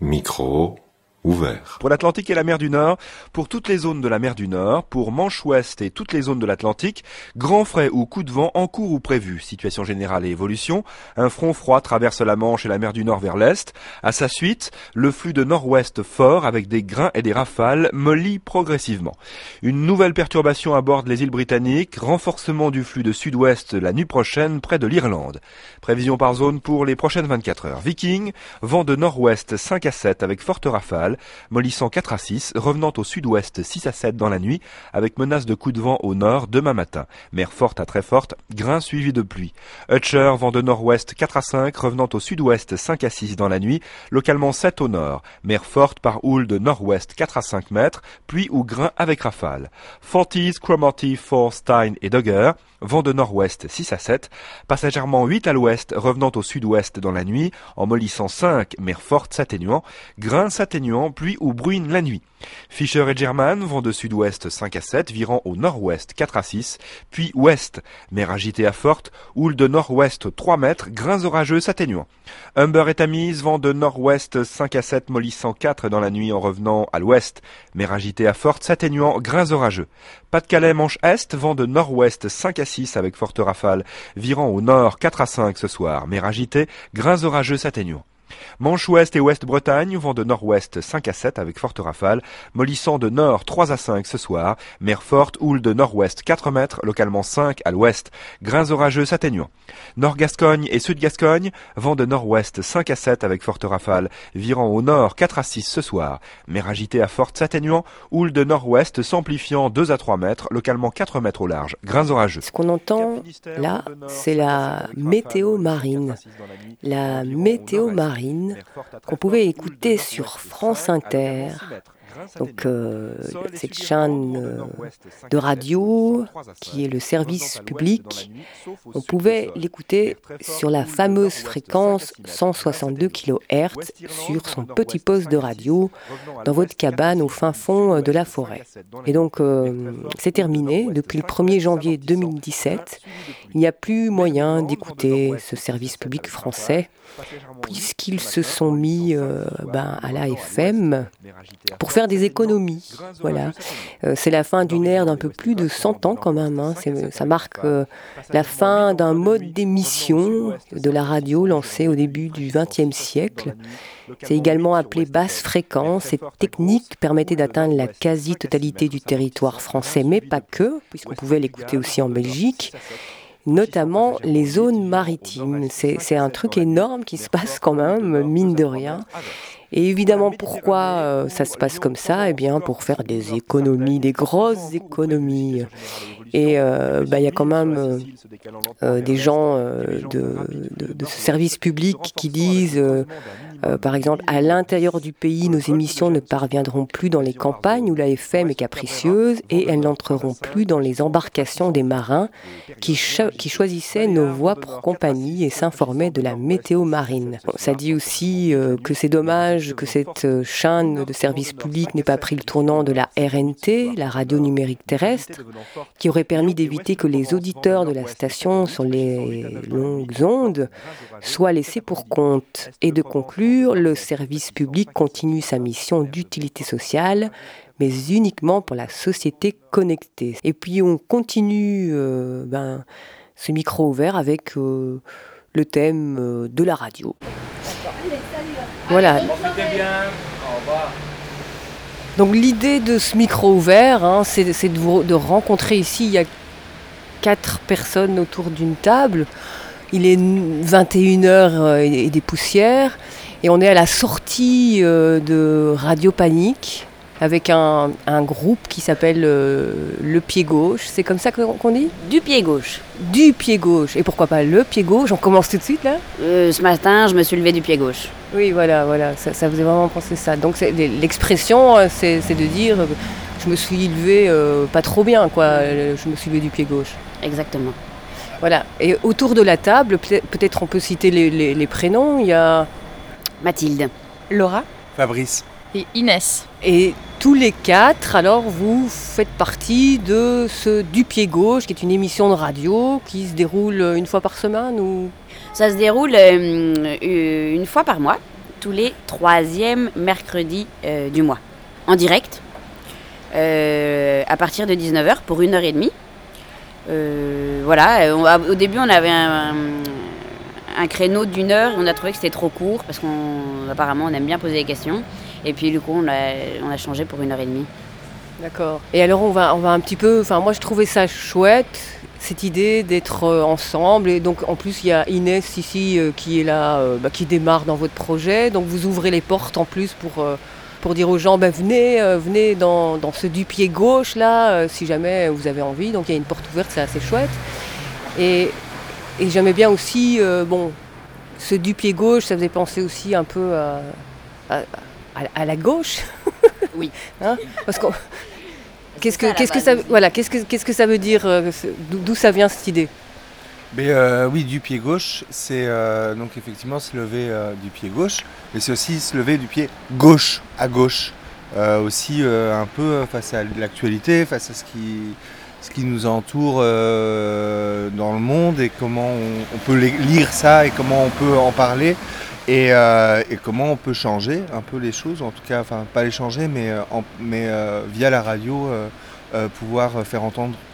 Micro ouvert. Pour l'Atlantique et la mer du Nord, pour toutes les zones de la mer du Nord, pour Manche Ouest et toutes les zones de l'Atlantique, grand frais ou coup de vent en cours ou prévu. Situation générale et évolution. Un front froid traverse la Manche et la mer du Nord vers l'Est. À sa suite, le flux de nord-ouest fort avec des grains et des rafales mollit progressivement. Une nouvelle perturbation aborde les îles britanniques, renforcement du flux de sud-ouest la nuit prochaine près de l'Irlande. Prévision par zone pour les prochaines 24 heures. Viking, vent de nord-ouest 5 à 7 avec forte rafale, mollissant 4 à 6, revenant au sud-ouest 6 à 7 dans la nuit, avec menace de coups de vent au nord demain matin. Mer forte à très forte, grains suivis de pluie. Hutcher, vent de nord-ouest 4 à 5, revenant au sud-ouest 5 à 6 dans la nuit, localement 7 au nord. Mer forte par houle de nord-ouest 4 à 5 mètres, pluie ou grains avec rafale. Forties, Cromarty, Forth, Tyne et Dogger, vent de nord-ouest 6 à 7, passagèrement 8 à l'ouest, revenant au sud-ouest dans la nuit, en mollissant 5, mer forte s'atténuant, grains s'atténuant, pluie ou bruine la nuit. Fisher et German, vent de sud-ouest 5 à 7, virant au nord-ouest 4 à 6, puis ouest, mer agitée à forte, houle de nord-ouest 3 mètres, grains orageux s'atténuant. Humber et Tamise, vent de nord-ouest 5 à 7, mollissant 4 dans la nuit en revenant à l'ouest, mer agitée à forte s'atténuant, grains orageux. Pas-de-Calais, Manche Est, vent de nord-ouest 5 à 6 avec forte rafale, virant au nord 4 à 5 ce soir, mer agitée, grains orageux s'atténuant. Manche Ouest et Ouest-Bretagne, vent de nord-ouest 5 à 7 avec forte rafale, mollissant de nord 3 à 5 ce soir, mer forte, houle de nord-ouest 4 mètres, localement 5 à l'ouest, grains orageux s'atténuant. Nord-Gascogne et Sud-Gascogne, vent de nord-ouest 5 à 7 avec forte rafale, virant au nord 4 à 6 ce soir, mer agitée à forte s'atténuant, houle de nord-ouest s'amplifiant 2 à 3 mètres, localement 4 mètres au large, grains orageux. Ce qu'on entend là, c'est la météo marine. La météo marine qu'on pouvait écouter sur France Inter. Donc cette chaîne de radio qui est le service public, on pouvait l'écouter sur la fameuse fréquence 162 kHz sur son petit poste de radio dans votre cabane au fin fond de la forêt. Et donc c'est terminé. Depuis le 1er janvier 2017, il n'y a plus moyen d'écouter ce service public français puisqu'ils se sont mis à la FM pour faire des économies. Voilà. C'est la fin d'une ère d'un peu plus de 100 ans quand même. Ça marque la fin d'un mode d'émission de la radio lancé au début du XXe siècle. C'est également appelé basse fréquence. Cette technique permettait d'atteindre la quasi-totalité du territoire français, mais pas que, puisqu'on pouvait l'écouter aussi en Belgique, notamment les zones maritimes. C'est un truc énorme qui se passe quand même, mine de rien. Et évidemment, pourquoi ça se passe comme ça ? Eh bien, pour faire des économies, des grosses économies. Et il y a quand même des gens de ce service public qui disent, par exemple, à l'intérieur du pays, nos émissions ne parviendront plus dans les campagnes où la FM est capricieuse et elles n'entreront plus dans les embarcations des marins qui choisissaient nos voix pour compagnie et s'informaient de la météo marine. Bon, ça dit aussi que c'est dommage que cette chaîne de service public n'ait pas pris le tournant de la RNT, la radio numérique terrestre, qui aurait permis d'éviter que les auditeurs de la station sur les longues ondes soient laissés pour compte. Et de conclure, le service public continue sa mission d'utilité sociale, mais uniquement pour la société connectée. Et puis on continue ce micro ouvert avec le thème de la radio. Voilà. Donc l'idée de ce micro ouvert, c'est de rencontrer ici, il y a 4 personnes autour d'une table. Il est 21h et des poussières. Et on est à la sortie de Radio Panique avec un groupe qui s'appelle Le Pied Gauche. C'est comme ça qu'on dit ? Du pied gauche. Du pied gauche. Et pourquoi pas Le Pied Gauche ? On commence tout de suite là ? Ce matin, je me suis levée du pied gauche. Oui, voilà. Ça vous a vraiment pensé ça. Donc l'expression, c'est de dire je me suis levée pas trop bien, quoi. Je me suis levée du pied gauche. Exactement. Voilà. Et autour de la table, peut-être on peut citer les prénoms. Il y a Mathilde. Laura. Fabrice. Et Inès. Et tous les 4, alors vous faites partie de ce Du Pied Gauche, qui est une émission de radio qui se déroule une fois par semaine ou... Ça se déroule une fois par mois, tous les 3e mercredis du mois, en direct, à partir de 19h pour 1h30. Au début on avait un créneau d'1 heure, on a trouvé que c'était trop court parce qu'apparemment on aime bien poser des questions. Et puis du coup on a changé pour 1h30. D'accord. Et alors on va un petit peu, moi je trouvais ça chouette, cette idée d'être ensemble. Et donc en plus il y a Inès ici qui est là, qui démarre dans votre projet. Donc vous ouvrez les portes en plus pour dire aux gens, venez dans ce du pied gauche là, si jamais vous avez envie. Donc il y a une porte ouverte, c'est assez chouette. Et j'aimais bien aussi, ce du pied gauche, ça faisait penser aussi un peu à la gauche. Oui. Hein, parce que qu'est-ce que ça veut dire, d'où ça vient cette idée? Oui, du pied gauche, c'est donc effectivement se lever du pied gauche, mais c'est aussi se lever du pied gauche à gauche, aussi un peu face à l'actualité, face à ce qui nous entoure dans le monde et comment on peut lire ça et comment on peut en parler et comment on peut changer un peu les choses, en tout cas, enfin pas les changer, mais via la radio. Pouvoir faire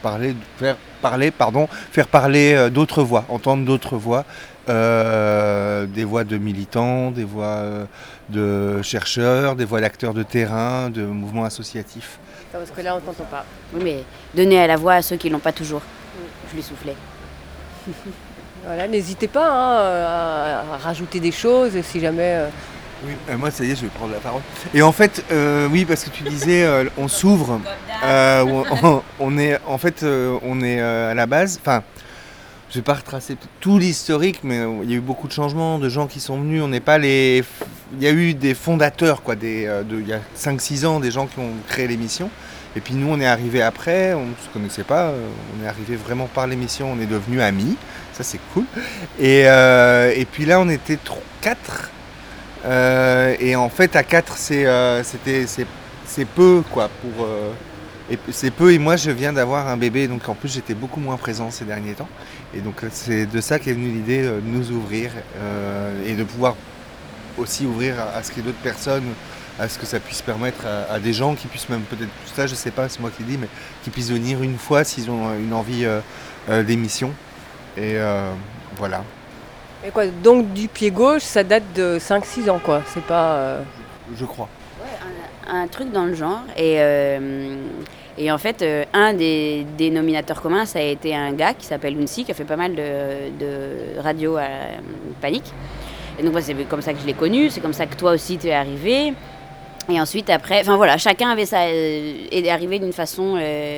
parler d'autres voix, entendre d'autres voix, des voix de militants, des voix de chercheurs, des voix d'acteurs de terrain, de mouvements associatifs. Parce que là on t'entend pas. Oui, mais donner à la voix à ceux qui l'ont pas toujours. Je lui soufflais. Voilà, n'hésitez pas à rajouter des choses si jamais. Oui, moi ça y est, je vais prendre la parole. Et en fait, oui, parce que tu disais, on s'ouvre, on est à la base, enfin, je vais pas retracer tout l'historique, mais il y a eu beaucoup de changements, de gens qui sont venus, on n'est pas il y a eu des fondateurs, quoi, il y a 5-6 ans, des gens qui ont créé l'émission, et puis nous on est arrivés après, on ne se connaissait pas, on est arrivés vraiment par l'émission, on est devenus amis, ça c'est cool, et puis là on était 4. Et en fait à 4 c'est peu quoi c'est peu, et moi je viens d'avoir un bébé, donc en plus j'étais beaucoup moins présent ces derniers temps, et donc c'est de ça qu'est venue l'idée de nous ouvrir et de pouvoir aussi ouvrir à ce qu'il y ait d'autres personnes, à ce que ça puisse permettre à des gens qui puissent même peut-être, ça je sais pas, c'est moi qui le dis, mais qui puissent venir une fois s'ils ont une envie d'émission, et voilà. Et quoi, donc du pied gauche, ça date de 5-6 ans, quoi. C'est pas. Je crois. Ouais, un truc dans le genre. Et en fait, un des dénominateurs communs, ça a été un gars qui s'appelle Unsi, qui a fait pas mal de radio à Panique. Et donc, c'est comme ça que je l'ai connu. C'est comme ça que toi aussi, tu es arrivé. Et ensuite, après, enfin voilà, chacun avait est arrivé d'une façon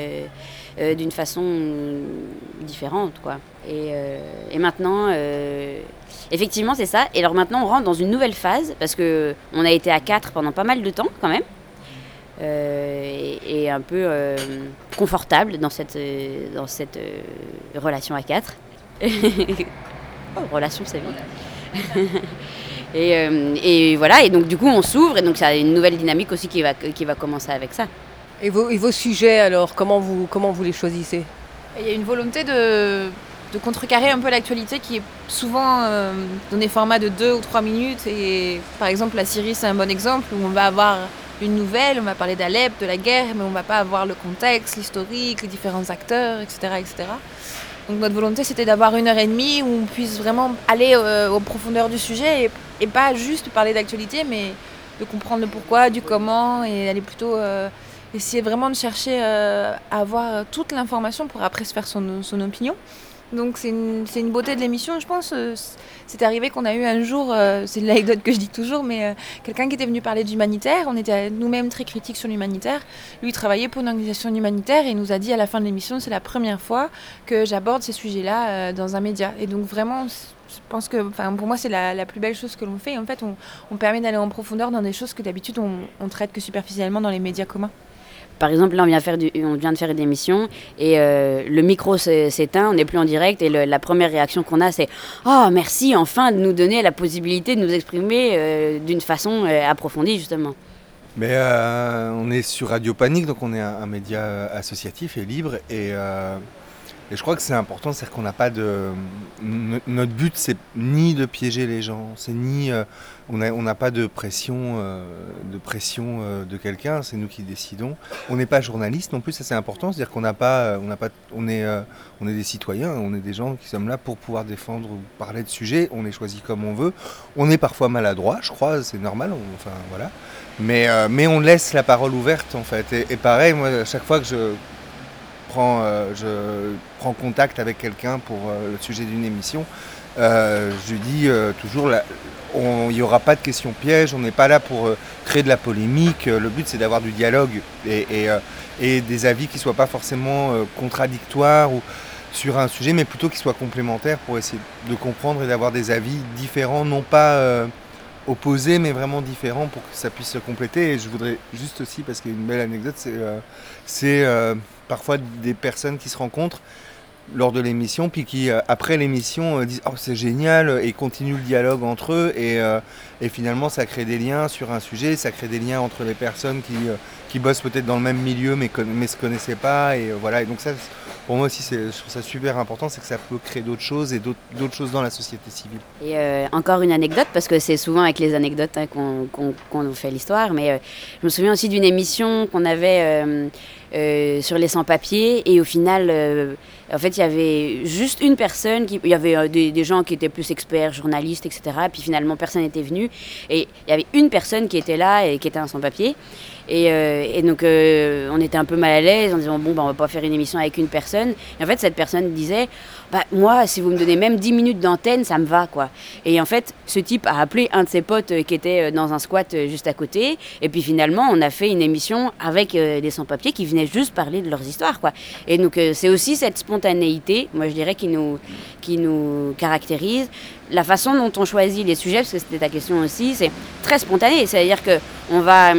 différente, quoi. Et maintenant, effectivement, c'est ça. Et alors maintenant, on rentre dans une nouvelle phase parce que on a été à 4 pendant pas mal de temps, quand même, et un peu confortable dans cette relation à 4. Relation, c'est bien. Et voilà. Et donc du coup, on s'ouvre, et donc ça a une nouvelle dynamique aussi qui va commencer avec ça. Et vos sujets, alors, comment vous les choisissez? Il y a une volonté de contrecarrer un peu l'actualité qui est souvent dans des formats de 2 ou 3 minutes. Et par exemple, la Syrie, c'est un bon exemple où on va avoir une nouvelle, on va parler d'Alep, de la guerre, mais on ne va pas avoir le contexte, l'historique, les différents acteurs, etc., etc. Donc notre volonté, c'était d'avoir 1h30 où on puisse vraiment aller aux profondeurs du sujet et pas juste parler d'actualité, mais de comprendre le pourquoi, du comment, et aller plutôt essayer vraiment de chercher à avoir toute l'information pour après se faire son opinion. Donc c'est une beauté de l'émission, je pense. C'est arrivé qu'on a eu un jour, c'est l'anecdote que je dis toujours, mais quelqu'un qui était venu parler d'humanitaire. On était nous-mêmes très critiques sur l'humanitaire. Lui, il travaillait pour une organisation humanitaire et il nous a dit à la fin de l'émission, c'est la première fois que j'aborde ces sujets-là dans un média. Et donc vraiment, je pense que, pour moi, c'est la plus belle chose que l'on fait. En fait, on permet d'aller en profondeur dans des choses que d'habitude on traite que superficiellement dans les médias communs. Par exemple, là, on vient de faire une émission et le micro s'éteint, on n'est plus en direct, et la première réaction qu'on a, c'est « Oh, merci enfin de nous donner la possibilité de nous exprimer d'une façon approfondie, justement. » Mais on est sur Radio Panique, donc on est un média associatif et libre, et Et je crois que c'est important, c'est-à-dire qu'on n'a pas de... Notre but, c'est ni de piéger les gens, c'est ni... on n'a pas de pression de quelqu'un, c'est nous qui décidons. On n'est pas journaliste non plus, ça c'est important, c'est-à-dire qu'on on est des citoyens, on est des gens qui sommes là pour pouvoir défendre ou parler de sujets, on est choisi comme on veut. On est parfois maladroit, je crois, c'est normal, enfin voilà. Mais on laisse la parole ouverte en fait. Et pareil, moi, à chaque fois que je prends contact avec quelqu'un pour le sujet d'une émission, je dis toujours, il n'y aura pas de questions pièges, on n'est pas là pour créer de la polémique, le but c'est d'avoir du dialogue et des avis qui ne soient pas forcément contradictoires ou sur un sujet, mais plutôt qui soient complémentaires pour essayer de comprendre et d'avoir des avis différents, non pas opposés, mais vraiment différents pour que ça puisse se compléter. Et je voudrais juste aussi, parce qu'il y a une belle anecdote, c'est parfois des personnes qui se rencontrent lors de l'émission, puis qui, après l'émission, disent « Oh, c'est génial !» et continuent le dialogue entre eux. Et finalement, ça crée des liens sur un sujet, ça crée des liens entre les personnes qui bossent peut-être dans le même milieu, mais ne se connaissaient pas. Et voilà. Et donc ça, pour moi aussi, je trouve ça super important, c'est que ça peut créer d'autres choses et d'autres choses dans la société civile. Et encore une anecdote, parce que c'est souvent avec les anecdotes qu'on fait l'histoire, mais je me souviens aussi d'une émission qu'on avait sur les sans-papiers, et au final, en fait, il y avait juste une personne, il y avait des gens qui étaient plus experts, journalistes, etc. Puis finalement, personne n'était venu, et il y avait une personne qui était là et qui était un sans-papier. Et donc, on était un peu mal à l'aise en disant bon, on va pas faire une émission avec une personne. Et en fait, cette personne disait moi, si vous me donnez même 10 minutes d'antenne, ça me va, quoi. Et en fait, ce type a appelé un de ses potes qui était dans un squat juste à côté. Et puis finalement, on a fait une émission avec des sans-papiers qui venaient juste parler de leurs histoires, quoi. Et donc, c'est aussi cette spontanéité, moi je dirais, qui nous caractérise. La façon dont on choisit les sujets, parce que c'était ta question aussi, c'est très spontané. C'est-à-dire qu'on va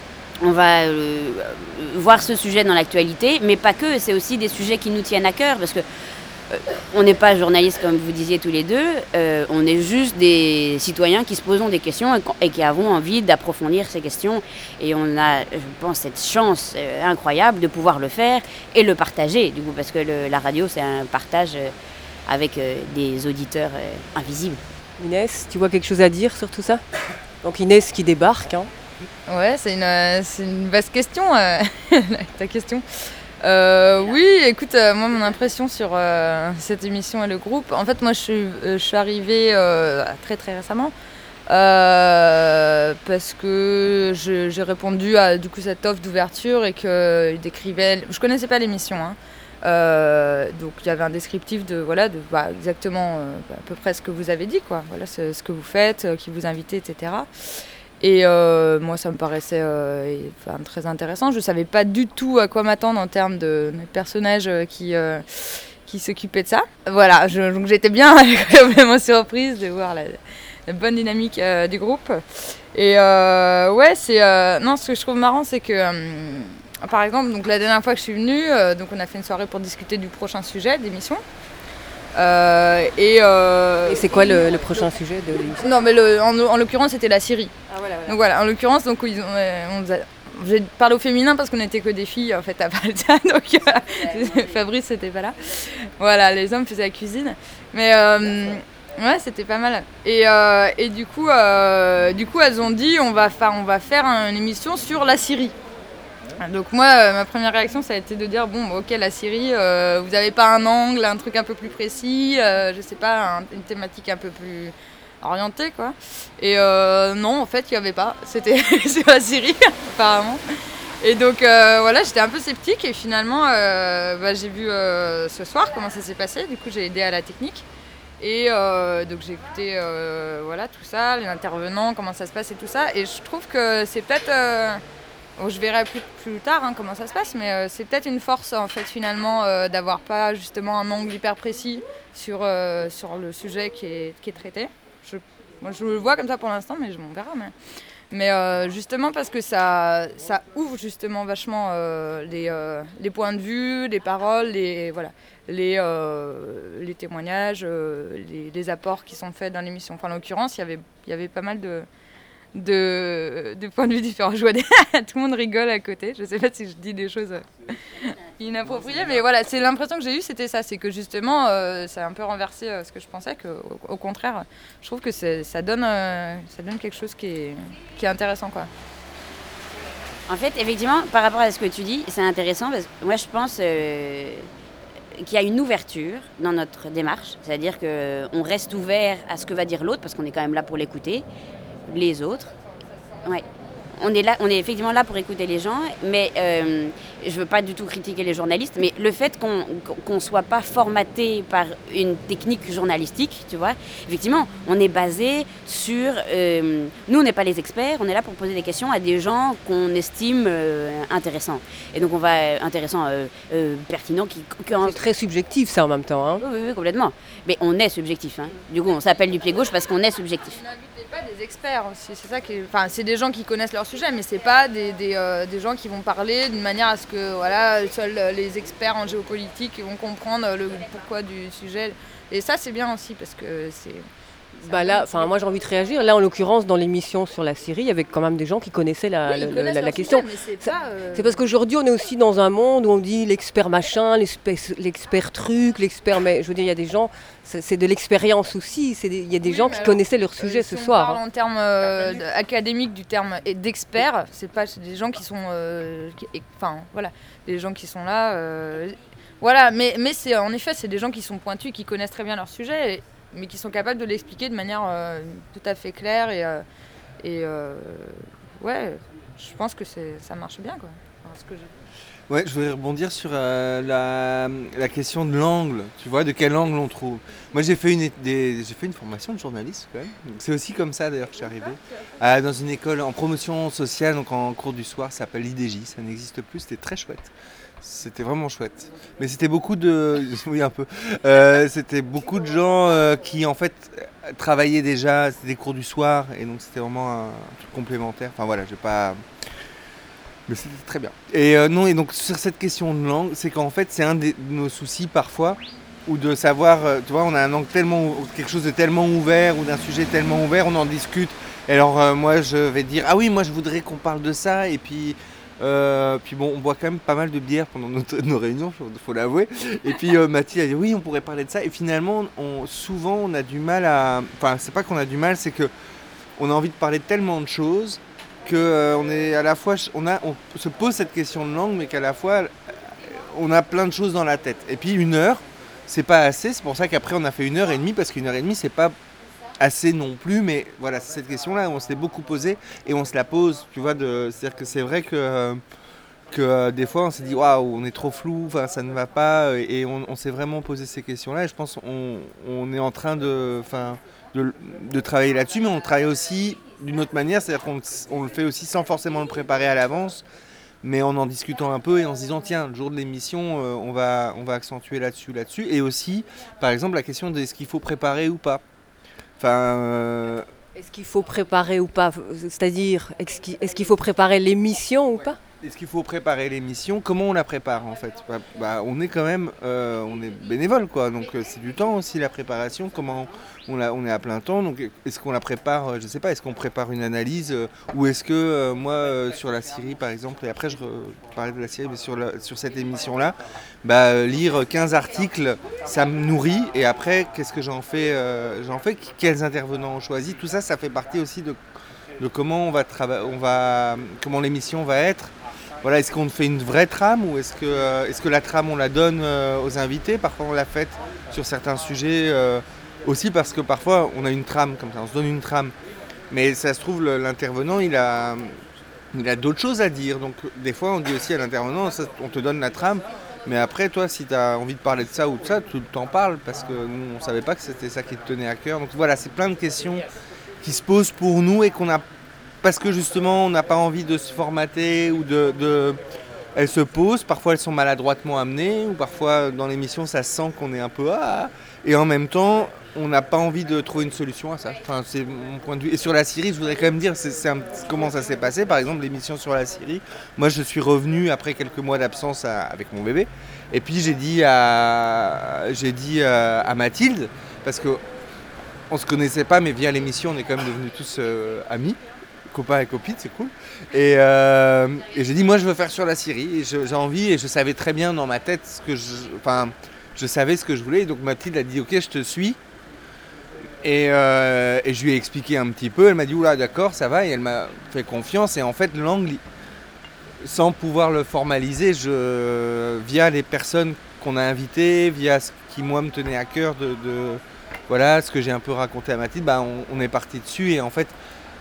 voir ce sujet dans l'actualité, mais pas que, c'est aussi des sujets qui nous tiennent à cœur, parce que on n'est pas journalistes comme vous disiez tous les deux, on est juste des citoyens qui se posent des questions et qui avons envie d'approfondir ces questions, et on a, je pense, cette chance incroyable de pouvoir le faire et le partager, du coup, parce que la radio c'est un partage avec des auditeurs invisibles. Inès, tu vois quelque chose à dire sur tout ça? Donc Inès qui débarque, hein. Ouais, c'est une vaste question, ta question. Oui, écoute, moi mon impression sur cette émission et le groupe, en fait moi je suis arrivée très très récemment parce que j'ai répondu à du coup cette offre d'ouverture et qu'il décrivait, je connaissais pas l'émission, hein. Donc il y avait un descriptif de exactement à peu près ce que vous avez dit, quoi. Voilà ce que vous faites, qui vous invitez, etc. Et moi, ça me paraissait très intéressant. Je ne savais pas du tout à quoi m'attendre en termes de personnages qui s'occupaient de ça. Voilà, donc j'étais bien agréablement surprise de voir la bonne dynamique du groupe. Et ce que je trouve marrant, c'est que, par exemple, donc, la dernière fois que je suis venue, donc on a fait une soirée pour discuter du prochain sujet d'émission. Et c'est quoi le prochain sujet de l'émission? Non, mais en l'occurrence, c'était la Syrie. Ah, voilà. Donc voilà, en l'occurrence, donc j'ai parlé au féminin parce qu'on n'était que des filles en fait à Balta, donc Fabrice c'était pas là. Voilà, les hommes faisaient la cuisine, mais ouais, c'était pas mal. Et du coup, elles ont dit on va faire une émission sur la Syrie. Donc moi, ma première réaction, ça a été de dire ok, la Syrie, vous avez pas un angle, un truc un peu plus précis, je sais pas, une thématique un peu plus orientée, quoi. Et non, en fait, il y avait pas. C'était sur la Syrie, apparemment. Et donc j'étais un peu sceptique et finalement, j'ai vu ce soir comment ça s'est passé. Du coup, j'ai aidé à la technique. Et donc j'ai écouté tout ça, les intervenants, comment ça se passe et tout ça. Et je trouve que c'est peut-être... je verrai plus tard comment ça se passe, mais c'est peut-être une force en fait finalement d'avoir pas justement un angle hyper précis sur le sujet qui est traité. Moi je le vois comme ça pour l'instant, mais je m'en verrai. Mais justement parce que ça ouvre justement vachement les points de vue, les paroles, les témoignages, les apports qui sont faits dans l'émission. Enfin, en l'occurrence, il y avait pas mal de points de vue différents. Tout le monde rigole à côté. Je sais pas si je dis des choses inapproprié, mais voilà, c'est l'impression que j'ai eue, c'était ça, c'est que justement, ça a un peu renversé ce que je pensais, qu'au contraire, je trouve que ça donne quelque chose qui est intéressant, quoi. En fait, effectivement, par rapport à ce que tu dis, c'est intéressant parce que moi, je pense qu'il y a une ouverture dans notre démarche, c'est-à-dire qu'on reste ouvert à ce que va dire l'autre parce qu'on est quand même là pour l'écouter, les autres. Ouais. On est effectivement là pour écouter les gens, mais je veux pas du tout critiquer les journalistes, mais le fait qu'on soit pas formaté par une technique journalistique, tu vois, effectivement, on est basé sur... nous, on n'est pas les experts, on est là pour poser des questions à des gens qu'on estime intéressants. Et donc, pertinents. C'est très subjectif, ça, en même temps. Hein. Oui, complètement. Mais on est subjectif. Hein. Du coup, on s'appelle du pied gauche parce qu'on est subjectif. Pas des experts aussi, c'est ça qui c'est des gens qui connaissent leur sujet, mais c'est pas des gens qui vont parler d'une manière à ce que seuls les experts en géopolitique vont comprendre le pourquoi du sujet. Et ça c'est bien aussi parce que c'est... moi j'ai envie de réagir. Là, en l'occurrence, dans l'émission sur la Syrie, il y avait quand même des gens qui connaissaient la question. Sujet, c'est parce qu'aujourd'hui, on est aussi dans un monde où on dit l'expert machin, l'expert truc, l'expert... Mais je veux dire, il y a des gens, c'est de l'expérience aussi. Il y a des gens qui connaissaient leur sujet ce soir. On parle en termes académiques du terme d'expert, c'est des gens qui sont... des gens qui sont là... mais c'est, en effet, c'est des gens qui sont pointus, qui connaissent très bien leur sujet, mais qui sont capables de l'expliquer de manière tout à fait claire je pense que ça marche bien, quoi. Ouais, je voudrais rebondir sur la question de l'angle, tu vois, de quel angle on trouve. Moi j'ai fait une formation de journaliste quand même, donc c'est aussi comme ça d'ailleurs que je suis arrivé, dans une école en promotion sociale, donc en cours du soir, ça s'appelle l'IDJ, ça n'existe plus, c'était très chouette. C'était vraiment chouette. Mais c'était beaucoup de... Oui, un peu. C'était beaucoup de gens qui, en fait, travaillaient déjà. C'était des cours du soir. Et donc, c'était vraiment un truc complémentaire. Enfin, voilà, j'ai pas... Mais c'était très bien. Et donc, sur cette question de langue, c'est qu'en fait, c'est un de nos soucis, parfois, ou de savoir... tu vois, on a un angle quelque chose de tellement ouvert, ou d'un sujet tellement ouvert, on en discute. Et alors, moi, je vais dire, ah oui, moi, je voudrais qu'on parle de ça. Et puis... on boit quand même pas mal de bière pendant nos réunions, faut l'avouer. Et puis Mathilde a dit oui, on pourrait parler de ça. Et finalement, souvent, on a du mal à... Enfin, c'est pas qu'on a du mal, c'est que on a envie de parler de tellement de choses que on est à la fois... On se pose cette question de langue, mais qu'à la fois, on a plein de choses dans la tête. Et puis 1 heure, c'est pas assez. C'est pour ça qu'après, on a fait 1h30, parce qu'1h30, c'est pas... assez non plus, mais voilà, c'est cette question-là, on se l'est beaucoup posée et on se la pose, tu vois, c'est-à-dire que c'est vrai que des fois on s'est dit waouh, on est trop flou, ça ne va pas, et on s'est vraiment posé ces questions-là, et je pense qu'on est en train de travailler là-dessus, mais on travaille aussi d'une autre manière, c'est-à-dire qu'on le fait aussi sans forcément le préparer à l'avance, mais en discutant un peu et en se disant tiens, le jour de l'émission, on va accentuer là-dessus, et aussi, par exemple, la question de est-ce qu'il faut préparer ou pas. Est-ce qu'il faut préparer ou pas ? C'est-à-dire, est-ce qu'il faut préparer l'émission ou pas ? Est-ce qu'il faut préparer l'émission ? Comment on la prépare en fait ? On est quand même on est bénévole quoi, donc c'est du temps aussi la préparation. Comment on est à plein temps, donc est-ce qu'on la prépare ? Je sais pas. Est-ce qu'on prépare une analyse ou est-ce que moi sur la Syrie par exemple, et après je parlais de la Syrie, mais sur cette émission là, lire 15 articles, ça me nourrit et après qu'est-ce que j'en fais quels intervenants on choisit, tout ça fait partie aussi de comment comment l'émission va être. Voilà, est-ce qu'on fait une vraie trame ou est-ce que la trame on la donne aux invités ? Parfois on l'a faite sur certains sujets aussi parce que parfois on a une trame comme ça, on se donne une trame. Mais ça se trouve l'intervenant il a d'autres choses à dire. Donc des fois on dit aussi à l'intervenant, on te donne la trame, mais après toi si tu as envie de parler de ça ou de ça, tu t'en parles parce que nous on savait pas que c'était ça qui te tenait à cœur. Donc voilà, c'est plein de questions qui se posent pour nous et parce que justement on n'a pas envie de se formater ou elles se posent, parfois elles sont maladroitement amenées ou parfois dans l'émission ça se sent qu'on est un peu et en même temps on n'a pas envie de trouver une solution à ça. Enfin, c'est mon point de vue. Et sur la Syrie, je voudrais quand même dire comment ça s'est passé. Par exemple, l'émission sur la Syrie, moi je suis revenu après quelques mois d'absence avec mon bébé et puis j'ai dit à Mathilde, parce que on se connaissait pas mais via l'émission on est quand même devenus tous amis, copains et copines, c'est cool. Et j'ai dit, moi je veux faire sur la Syrie, et j'ai envie, et je savais très bien dans ma tête je savais ce que je voulais, donc Mathilde a dit, ok, je te suis. Et je lui ai expliqué un petit peu, elle m'a dit, oula, d'accord, ça va, et elle m'a fait confiance, et en fait, l'angle, sans pouvoir le formaliser, via les personnes qu'on a invitées, via ce qui, moi, me tenait à cœur voilà, ce que j'ai un peu raconté à Mathilde, on est parti dessus, et en fait,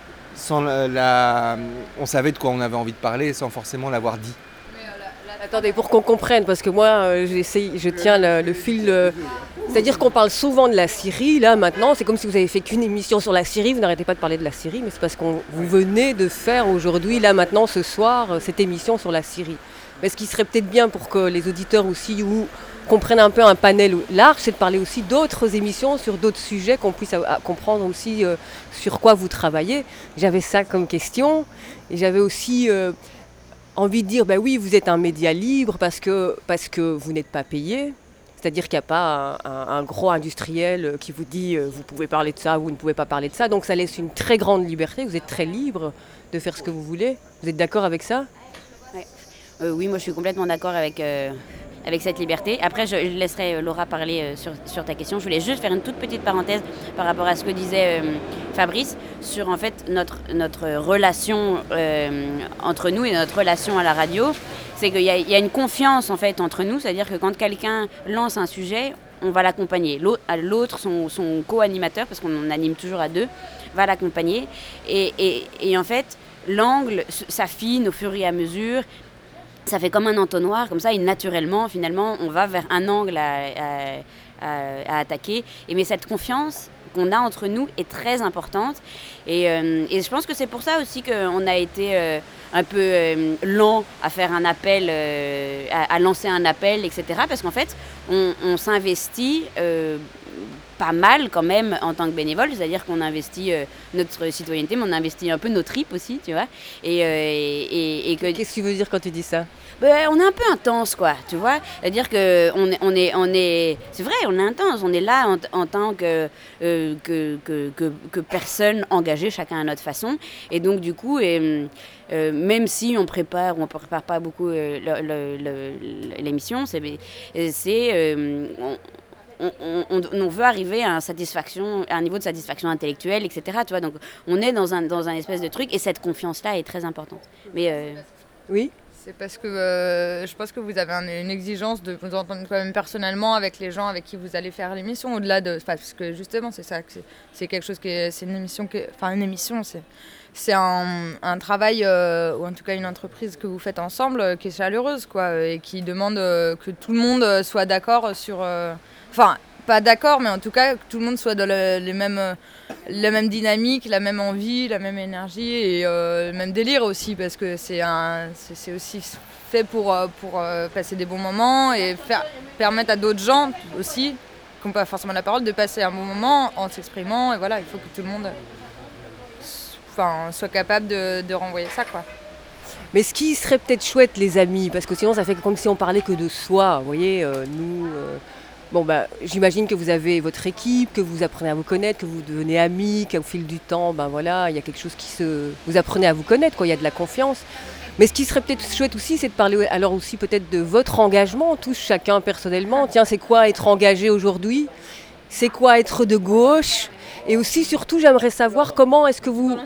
on savait de quoi on avait envie de parler sans forcément l'avoir dit. Attendez, pour qu'on comprenne, parce que moi, je tiens le fil. C'est-à-dire qu'on parle souvent de la Syrie, là, maintenant. C'est comme si vous avez fait qu'une émission sur la Syrie, vous n'arrêtez pas de parler de la Syrie, mais c'est parce que vous venez de faire aujourd'hui, là, maintenant, ce soir, cette émission sur la Syrie. Mais ce qui serait peut-être bien pour que les auditeurs aussi comprennent un peu un panel large, c'est de parler aussi d'autres émissions sur d'autres sujets, qu'on puisse comprendre aussi sur quoi vous travaillez. J'avais ça comme question, et j'avais aussi envie de dire, oui, vous êtes un média libre parce que vous n'êtes pas payé. C'est-à-dire qu'il n'y a pas un gros industriel qui vous dit vous pouvez parler de ça, vous ne pouvez pas parler de ça. Donc ça laisse une très grande liberté, vous êtes très libre de faire ce que vous voulez. Vous êtes d'accord avec ça ? Oui, moi je suis complètement d'accord avec cette liberté. Après, je laisserai Laura parler sur ta question. Je voulais juste faire une toute petite parenthèse par rapport à ce que disait Fabrice sur en fait notre relation entre nous et notre relation à la radio. C'est qu'il y a une confiance en fait entre nous, c'est-à-dire que quand quelqu'un lance un sujet, on va l'accompagner. L'autre, son co-animateur, parce qu'on anime toujours à deux, va l'accompagner. Et en fait, l'angle s'affine au fur et à mesure. Ça fait comme un entonnoir, comme ça, et naturellement, finalement, on va vers un angle à attaquer. Mais cette confiance qu'on a entre nous est très importante. Et je pense que c'est pour ça aussi qu'on a été un peu lent à faire un appel, à lancer un appel, etc. Parce qu'en fait, on s'investit pas mal quand même en tant que bénévole, c'est-à-dire qu'on investit notre citoyenneté, mais on investit un peu nos tripes aussi, tu vois. Et que... Qu'est-ce que tu veux dire quand tu dis ça ? On est un peu intense, quoi, tu vois. C'est-à-dire que on est, c'est vrai, on est intense. On est là en tant que personne engagée, chacun à notre façon. Et donc du coup, même si on prépare pas beaucoup l'émission, on veut arriver à un niveau de satisfaction intellectuelle, etc. Tu vois, donc on est dans un espèce de truc, et cette confiance-là est très importante. Mais oui. C'est parce que je pense que vous avez une exigence de vous entendre quand même personnellement avec les gens avec qui vous allez faire l'émission, au-delà de... Parce que justement, c'est ça, c'est quelque chose c'est une émission, c'est un travail, ou en tout cas une entreprise que vous faites ensemble, qui est chaleureuse, quoi, et qui demande que tout le monde soit d'accord sur... pas d'accord, mais en tout cas que tout le monde soit dans la même dynamique, la même envie, la même énergie, et le même délire aussi, parce que c'est aussi fait pour passer des bons moments et permettre à d'autres gens aussi, qui n'ont pas forcément la parole, de passer un bon moment en s'exprimant. Et voilà, il faut que tout le monde soit capable de renvoyer ça, quoi. Mais ce qui serait peut-être chouette, les amis, parce que sinon ça fait comme si on parlait que de soi, vous voyez, nous... j'imagine que vous avez votre équipe, que vous apprenez à vous connaître, que vous devenez amis, qu'au fil du temps, il y a quelque chose vous apprenez à vous connaître, quoi, il y a de la confiance. Mais ce qui serait peut-être chouette aussi, c'est de parler alors aussi peut-être de votre engagement, tous chacun personnellement. Tiens, c'est quoi être engagé aujourd'hui ? C'est quoi être de gauche ? Et aussi, surtout, j'aimerais savoir comment est-ce que vous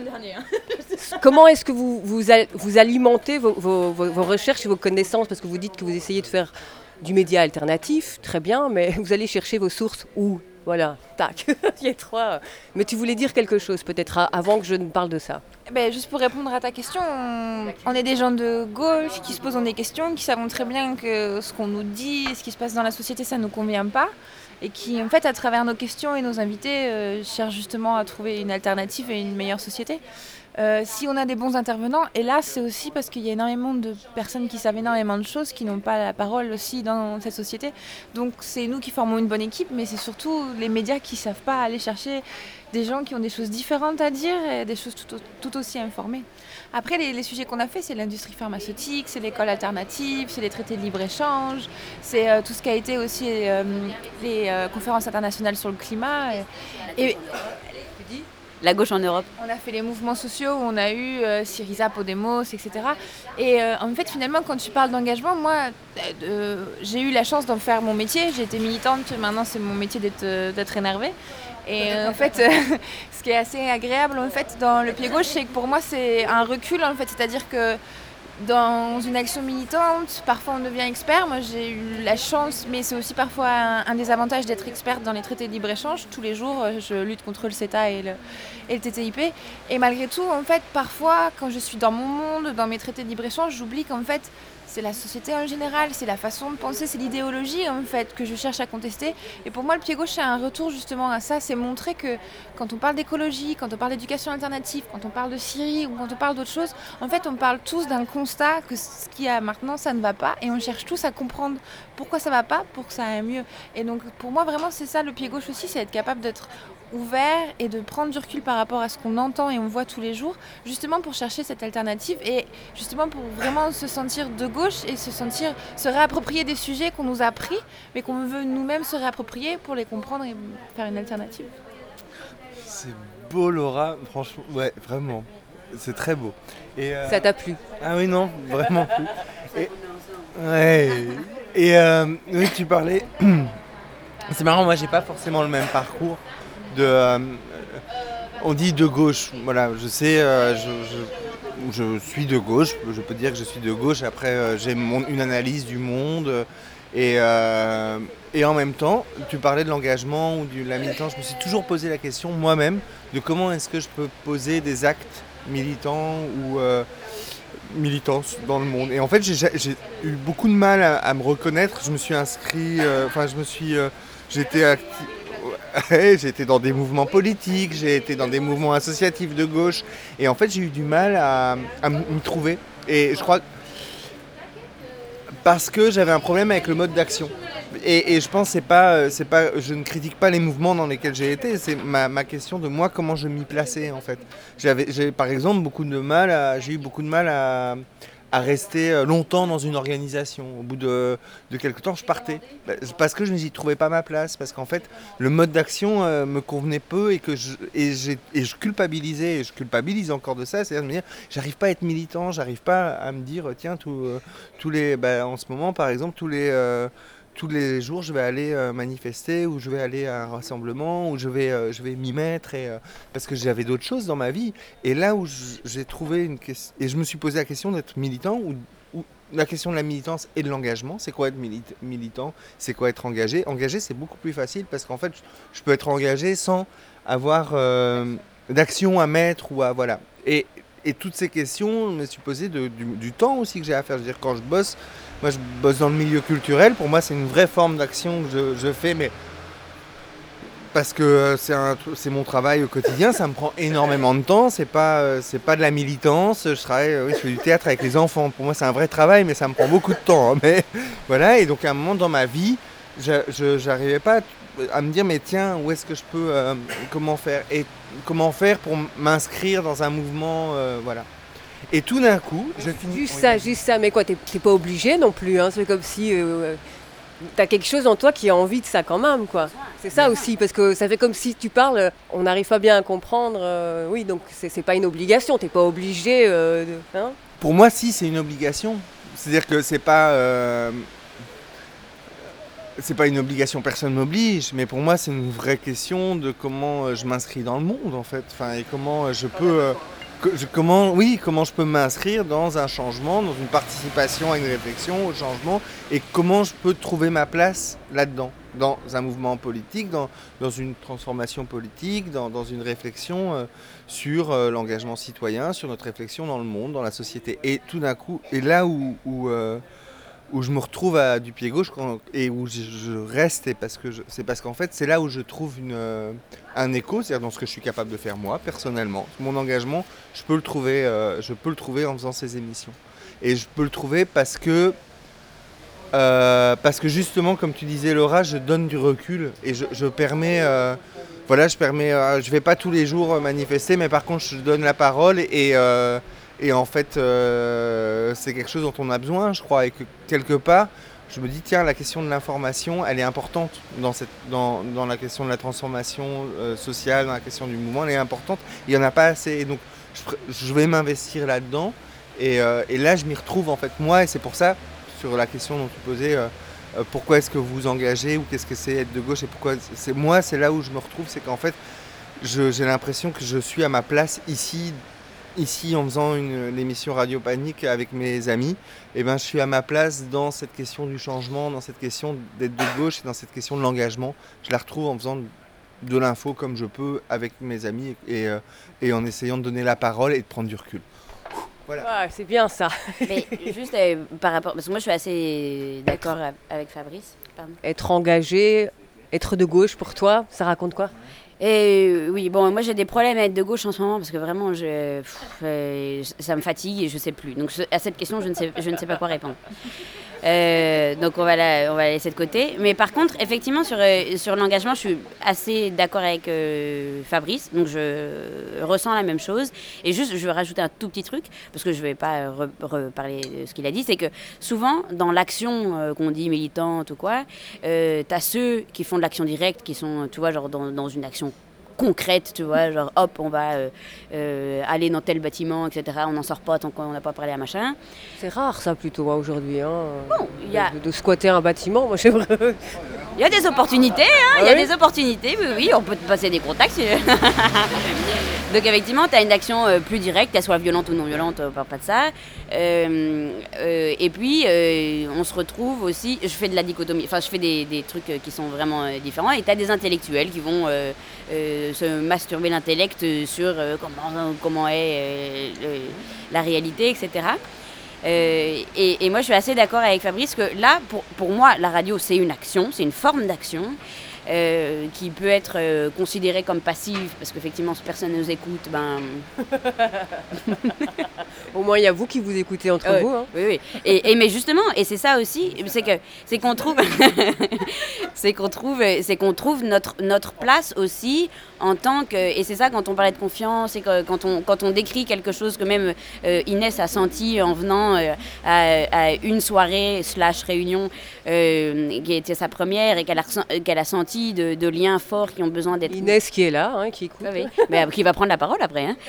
alimentez vos recherches et vos connaissances, parce que vous dites que vous essayez de faire du média alternatif, très bien, mais vous allez chercher vos sources où ? Voilà, tac, il y a trois. Mais tu voulais dire quelque chose peut-être avant que je ne parle de ça. Juste pour répondre à ta question, on est des gens de gauche qui se posent des questions, qui savons très bien que ce qu'on nous dit, ce qui se passe dans la société, ça ne nous convient pas. Et qui, en fait, à travers nos questions et nos invités, cherchent justement à trouver une alternative et une meilleure société. Si on a des bons intervenants, et là c'est aussi parce qu'il y a énormément de personnes qui savent énormément de choses, qui n'ont pas la parole aussi dans cette société. Donc c'est nous qui formons une bonne équipe, mais c'est surtout les médias qui ne savent pas aller chercher des gens qui ont des choses différentes à dire et des choses tout aussi informées. Après, les sujets qu'on a fait, c'est l'industrie pharmaceutique, c'est l'école alternative, c'est les traités de libre-échange, c'est tout ce qui a été aussi les conférences internationales sur le climat. la gauche en Europe. On a fait les mouvements sociaux, on a eu Syriza, Podemos, etc. Et en fait, finalement, quand tu parles d'engagement, moi, j'ai eu la chance d'en faire mon métier. J'ai été militante, maintenant c'est mon métier d'être énervée. Et en fait, ce qui est assez agréable en fait, dans le pied gauche, c'est que pour moi, c'est un recul, en fait. C'est-à-dire que dans une action militante, parfois on devient expert. Moi, j'ai eu la chance, mais c'est aussi parfois un des avantages d'être experte dans les traités de libre-échange. Tous les jours, je lutte contre le CETA et le TTIP. Et malgré tout, en fait, parfois, quand je suis dans mon monde, dans mes traités de libre-échange, j'oublie qu'en fait, c'est la société en général, c'est la façon de penser, c'est l'idéologie en fait que je cherche à contester. Et pour moi, le pied gauche, c'est un retour justement à ça. C'est montrer que quand on parle d'écologie, quand on parle d'éducation alternative, quand on parle de Syrie ou quand on parle d'autres choses, en fait, on parle tous d'un constat que ce qu'il y a maintenant, ça ne va pas. Et on cherche tous à comprendre pourquoi ça ne va pas, pour que ça aille mieux. Et donc, pour moi, vraiment, c'est ça le pied gauche aussi, c'est être capable d'être ouvert et de prendre du recul par rapport à ce qu'on entend et on voit tous les jours, justement pour chercher cette alternative et justement pour vraiment se sentir de gauche et se réapproprier des sujets qu'on nous a pris, mais qu'on veut nous-mêmes se réapproprier pour les comprendre et faire une alternative. C'est beau, Laura, franchement, ouais, vraiment, c'est très beau. Et Ça t'a plu? Ah oui, non, vraiment plu. Oui, tu parlais. C'est marrant, moi j'ai pas forcément le même parcours. On dit de gauche, voilà, je sais, je suis de gauche, je peux dire que je suis de gauche, après j'ai une analyse du monde et en même temps, tu parlais de l'engagement ou de la militance, je me suis toujours posé la question moi-même de comment est-ce que je peux poser des actes militants ou militance dans le monde. Et en fait, j'ai eu beaucoup de mal à me reconnaître, je me suis inscrit, j'ai été dans des mouvements politiques, j'ai été dans des mouvements associatifs de gauche et en fait j'ai eu du mal à me trouver et je crois parce que j'avais un problème avec le mode d'action et je pense je ne critique pas les mouvements dans lesquels j'ai été, c'est ma question de moi comment je m'y plaçais en fait. J'ai par exemple j'ai eu beaucoup de mal à rester longtemps dans une organisation. Au bout de quelques temps, je partais. Parce que je n'y trouvais pas ma place. Parce qu'en fait, le mode d'action me convenait peu et je culpabilisais. Et je culpabilise encore de ça. C'est-à-dire de me dire, j'arrive pas à être militant, j'arrive pas à me dire, tiens, en ce moment, par exemple, tous les jours, je vais aller manifester ou je vais aller à un rassemblement ou je vais m'y mettre parce que j'avais d'autres choses dans ma vie. Et là où j'ai trouvé une question, et je me suis posé la question d'être militant ou la question de la militance et de l'engagement. C'est quoi être militant? C'est quoi être engagé? Engagé, c'est beaucoup plus facile parce qu'en fait, je peux être engagé sans avoir d'action à mettre ou à voilà. Et toutes ces questions, je me suis posé du temps aussi que j'ai à faire. Je veux dire, quand je bosse, moi je bosse dans le milieu culturel, pour moi c'est une vraie forme d'action que je fais, mais parce que c'est mon travail au quotidien, ça me prend énormément de temps, c'est pas de la militance, je fais du théâtre avec les enfants, pour moi c'est un vrai travail, mais ça me prend beaucoup de temps, hein, mais voilà, et donc à un moment dans ma vie, j'arrivais pas à me dire, mais tiens, où est-ce que je peux, comment faire pour m'inscrire dans un mouvement, voilà. Et tout d'un coup, je finis... Juste ça, mais quoi, t'es pas obligé non plus, hein, c'est comme si t'as quelque chose en toi qui a envie de ça quand même, quoi. C'est ça aussi, parce que ça fait comme si tu parles, on n'arrive pas bien à comprendre, oui, donc c'est pas une obligation, t'es pas obligé, hein. Pour moi, si, c'est une obligation. C'est-à-dire que c'est pas une obligation, personne m'oblige, mais pour moi, c'est une vraie question de comment je m'inscris dans le monde, en fait. Enfin, et comment je peux... comment je peux m'inscrire dans un changement, dans une participation à une réflexion au changement, et comment je peux trouver ma place là-dedans, dans un mouvement politique, dans une transformation politique, dans une réflexion sur l'engagement citoyen, sur notre réflexion dans le monde, dans la société. Et tout d'un coup, et là où je me retrouve du pied gauche et où je reste, c'est parce qu'en fait c'est là où je trouve un écho, c'est-à-dire dans ce que je suis capable de faire moi personnellement. Mon engagement, je peux le trouver en faisant ces émissions. Et je peux le trouver parce que justement, comme tu disais Laura, je donne du recul et je permets, je vais pas tous les jours manifester, mais par contre je donne la parole et en fait, c'est quelque chose dont on a besoin, je crois, et que quelque part, je me dis, tiens, la question de l'information, elle est importante dans la question de la transformation sociale, dans la question du mouvement, elle est importante. Il n'y en a pas assez. Et donc, je vais m'investir là-dedans. Et là, je m'y retrouve, en fait, moi. Et c'est pour ça, sur la question dont tu posais, pourquoi est-ce que vous vous engagez ou qu'est-ce que c'est être de gauche et pourquoi... c'est là où je me retrouve, c'est qu'en fait, j'ai l'impression que je suis à ma place ici en faisant l'émission Radio Panique avec mes amis, et ben je suis à ma place dans cette question du changement, dans cette question d'être de gauche et dans cette question de l'engagement. Je la retrouve en faisant de l'info comme je peux avec mes amis et en essayant de donner la parole et de prendre du recul. Voilà. Ah, c'est bien ça. Mais juste par rapport, parce que moi je suis assez d'accord avec Fabrice. Pardon. Être engagé, être de gauche pour toi, ça raconte quoi ? Et oui, bon, moi j'ai des problèmes à être de gauche en ce moment parce que vraiment ça me fatigue et je sais plus. Donc à cette question, je ne sais pas quoi répondre. Donc on va la laisser de côté. Mais par contre, effectivement, sur l'engagement, je suis assez d'accord avec Fabrice. Donc je ressens la même chose. Et juste, je vais rajouter un tout petit truc parce que je ne vais pas reparler de ce qu'il a dit. C'est que souvent, dans l'action qu'on dit militante ou quoi, t'as ceux qui font de l'action directe, qui sont, tu vois, genre dans une action concrète, tu vois, genre hop, on va aller dans tel bâtiment, etc. On n'en sort pas tant qu'on n'a pas parlé à machin. C'est rare ça plutôt aujourd'hui, hein, bon, de squatter un bâtiment, moi j'aimerais... Il y a des opportunités, hein, il y a des opportunités, oui, on peut te passer des contacts. Donc effectivement, tu as une action plus directe, qu'elle soit violente ou non violente, on parle pas de ça. Et puis, on se retrouve aussi, je fais de la dichotomie, enfin je fais des trucs qui sont vraiment différents, et tu as des intellectuels qui vont se masturber l'intellect sur comment est la réalité, etc. Et moi, je suis assez d'accord avec Fabrice que là, pour moi, la radio, c'est une action, c'est une forme d'action qui peut être considérée comme passive, parce qu'effectivement, si personne ne nous écoute, ben... Au moins, il y a vous qui vous écoutez entre vous. Hein. Oui. Mais justement, et c'est ça aussi, c'est qu'on trouve, c'est qu'on trouve notre place aussi en tant que, et c'est ça quand on parlait de confiance et que quand on décrit quelque chose que même Inès a senti en venant à une soirée / réunion qui était sa première et qu'elle a senti de liens forts qui ont besoin d'être... Inès qui est là, hein, qui écoute. Oui, mais qui va prendre la parole après. Hein.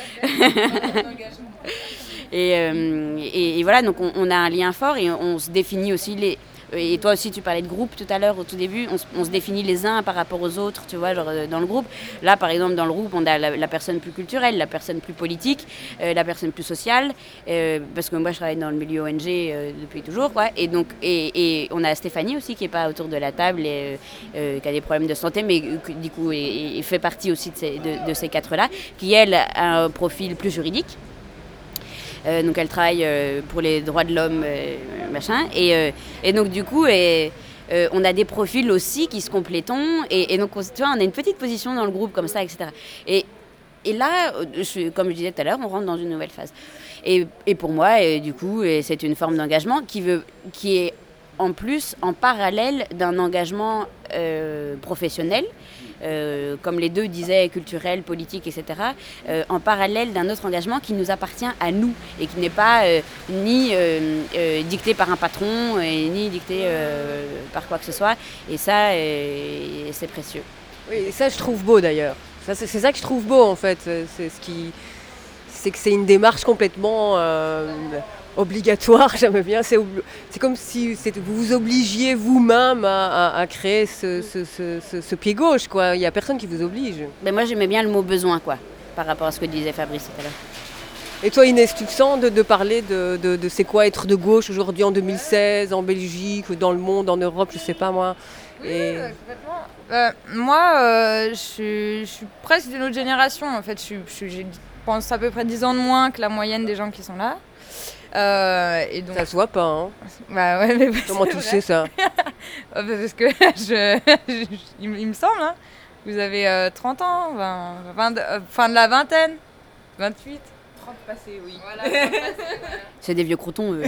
Et voilà, donc on a un lien fort et on se définit aussi et toi aussi tu parlais de groupe tout à l'heure au tout début, on se définit les uns par rapport aux autres, tu vois, genre dans le groupe. Là par exemple dans le groupe on a la personne plus culturelle, la personne plus politique, la personne plus sociale, parce que moi je travaille dans le milieu ONG depuis toujours, quoi. Et donc et on a Stéphanie aussi qui est pas autour de la table et qui a des problèmes de santé, mais du coup et fait partie aussi de ces quatre-là, qui elle a un profil plus juridique. Donc elle travaille pour les droits de l'homme, machin. Et donc du coup, on a des profils aussi qui se complètent. Et donc tu vois, on a une petite position dans le groupe comme ça, etc. Et là, comme je disais tout à l'heure, on rentre dans une nouvelle phase. Et pour moi, du coup, c'est une forme d'engagement qui est en plus en parallèle d'un engagement professionnel. Comme les deux disaient, culturel, politique, etc., en parallèle d'un autre engagement qui nous appartient à nous et qui n'est pas ni dicté par un patron ni dicté par quoi que ce soit. Et ça, c'est précieux. Oui, et ça je trouve beau d'ailleurs. C'est ça que je trouve beau en fait. C'est que c'est une démarche complètement... obligatoire, j'aime bien. C'est comme si vous vous obligiez vous-même à créer ce pied gauche, quoi. Il n'y a personne qui vous oblige. Mais moi, j'aimais bien le mot besoin, quoi, par rapport à ce que disait Fabrice tout à l'heure. Et toi, Inès, tu te sens de parler de c'est quoi être de gauche aujourd'hui en 2016, en Belgique, dans le monde, en Europe, je sais pas moi. Oui, complètement. Moi, je suis presque d'une autre génération, en fait. Je pense à peu près 10 ans de moins que la moyenne des gens qui sont là. Et donc... Ça se voit pas, hein. Bah ouais, mais comment tu sais ça? Parce que il me semble, hein, vous avez 30 ans, 20, fin de la vingtaine, 28. 30 passés, oui. Voilà, 30 passés, voilà. C'est des vieux crotons, eux.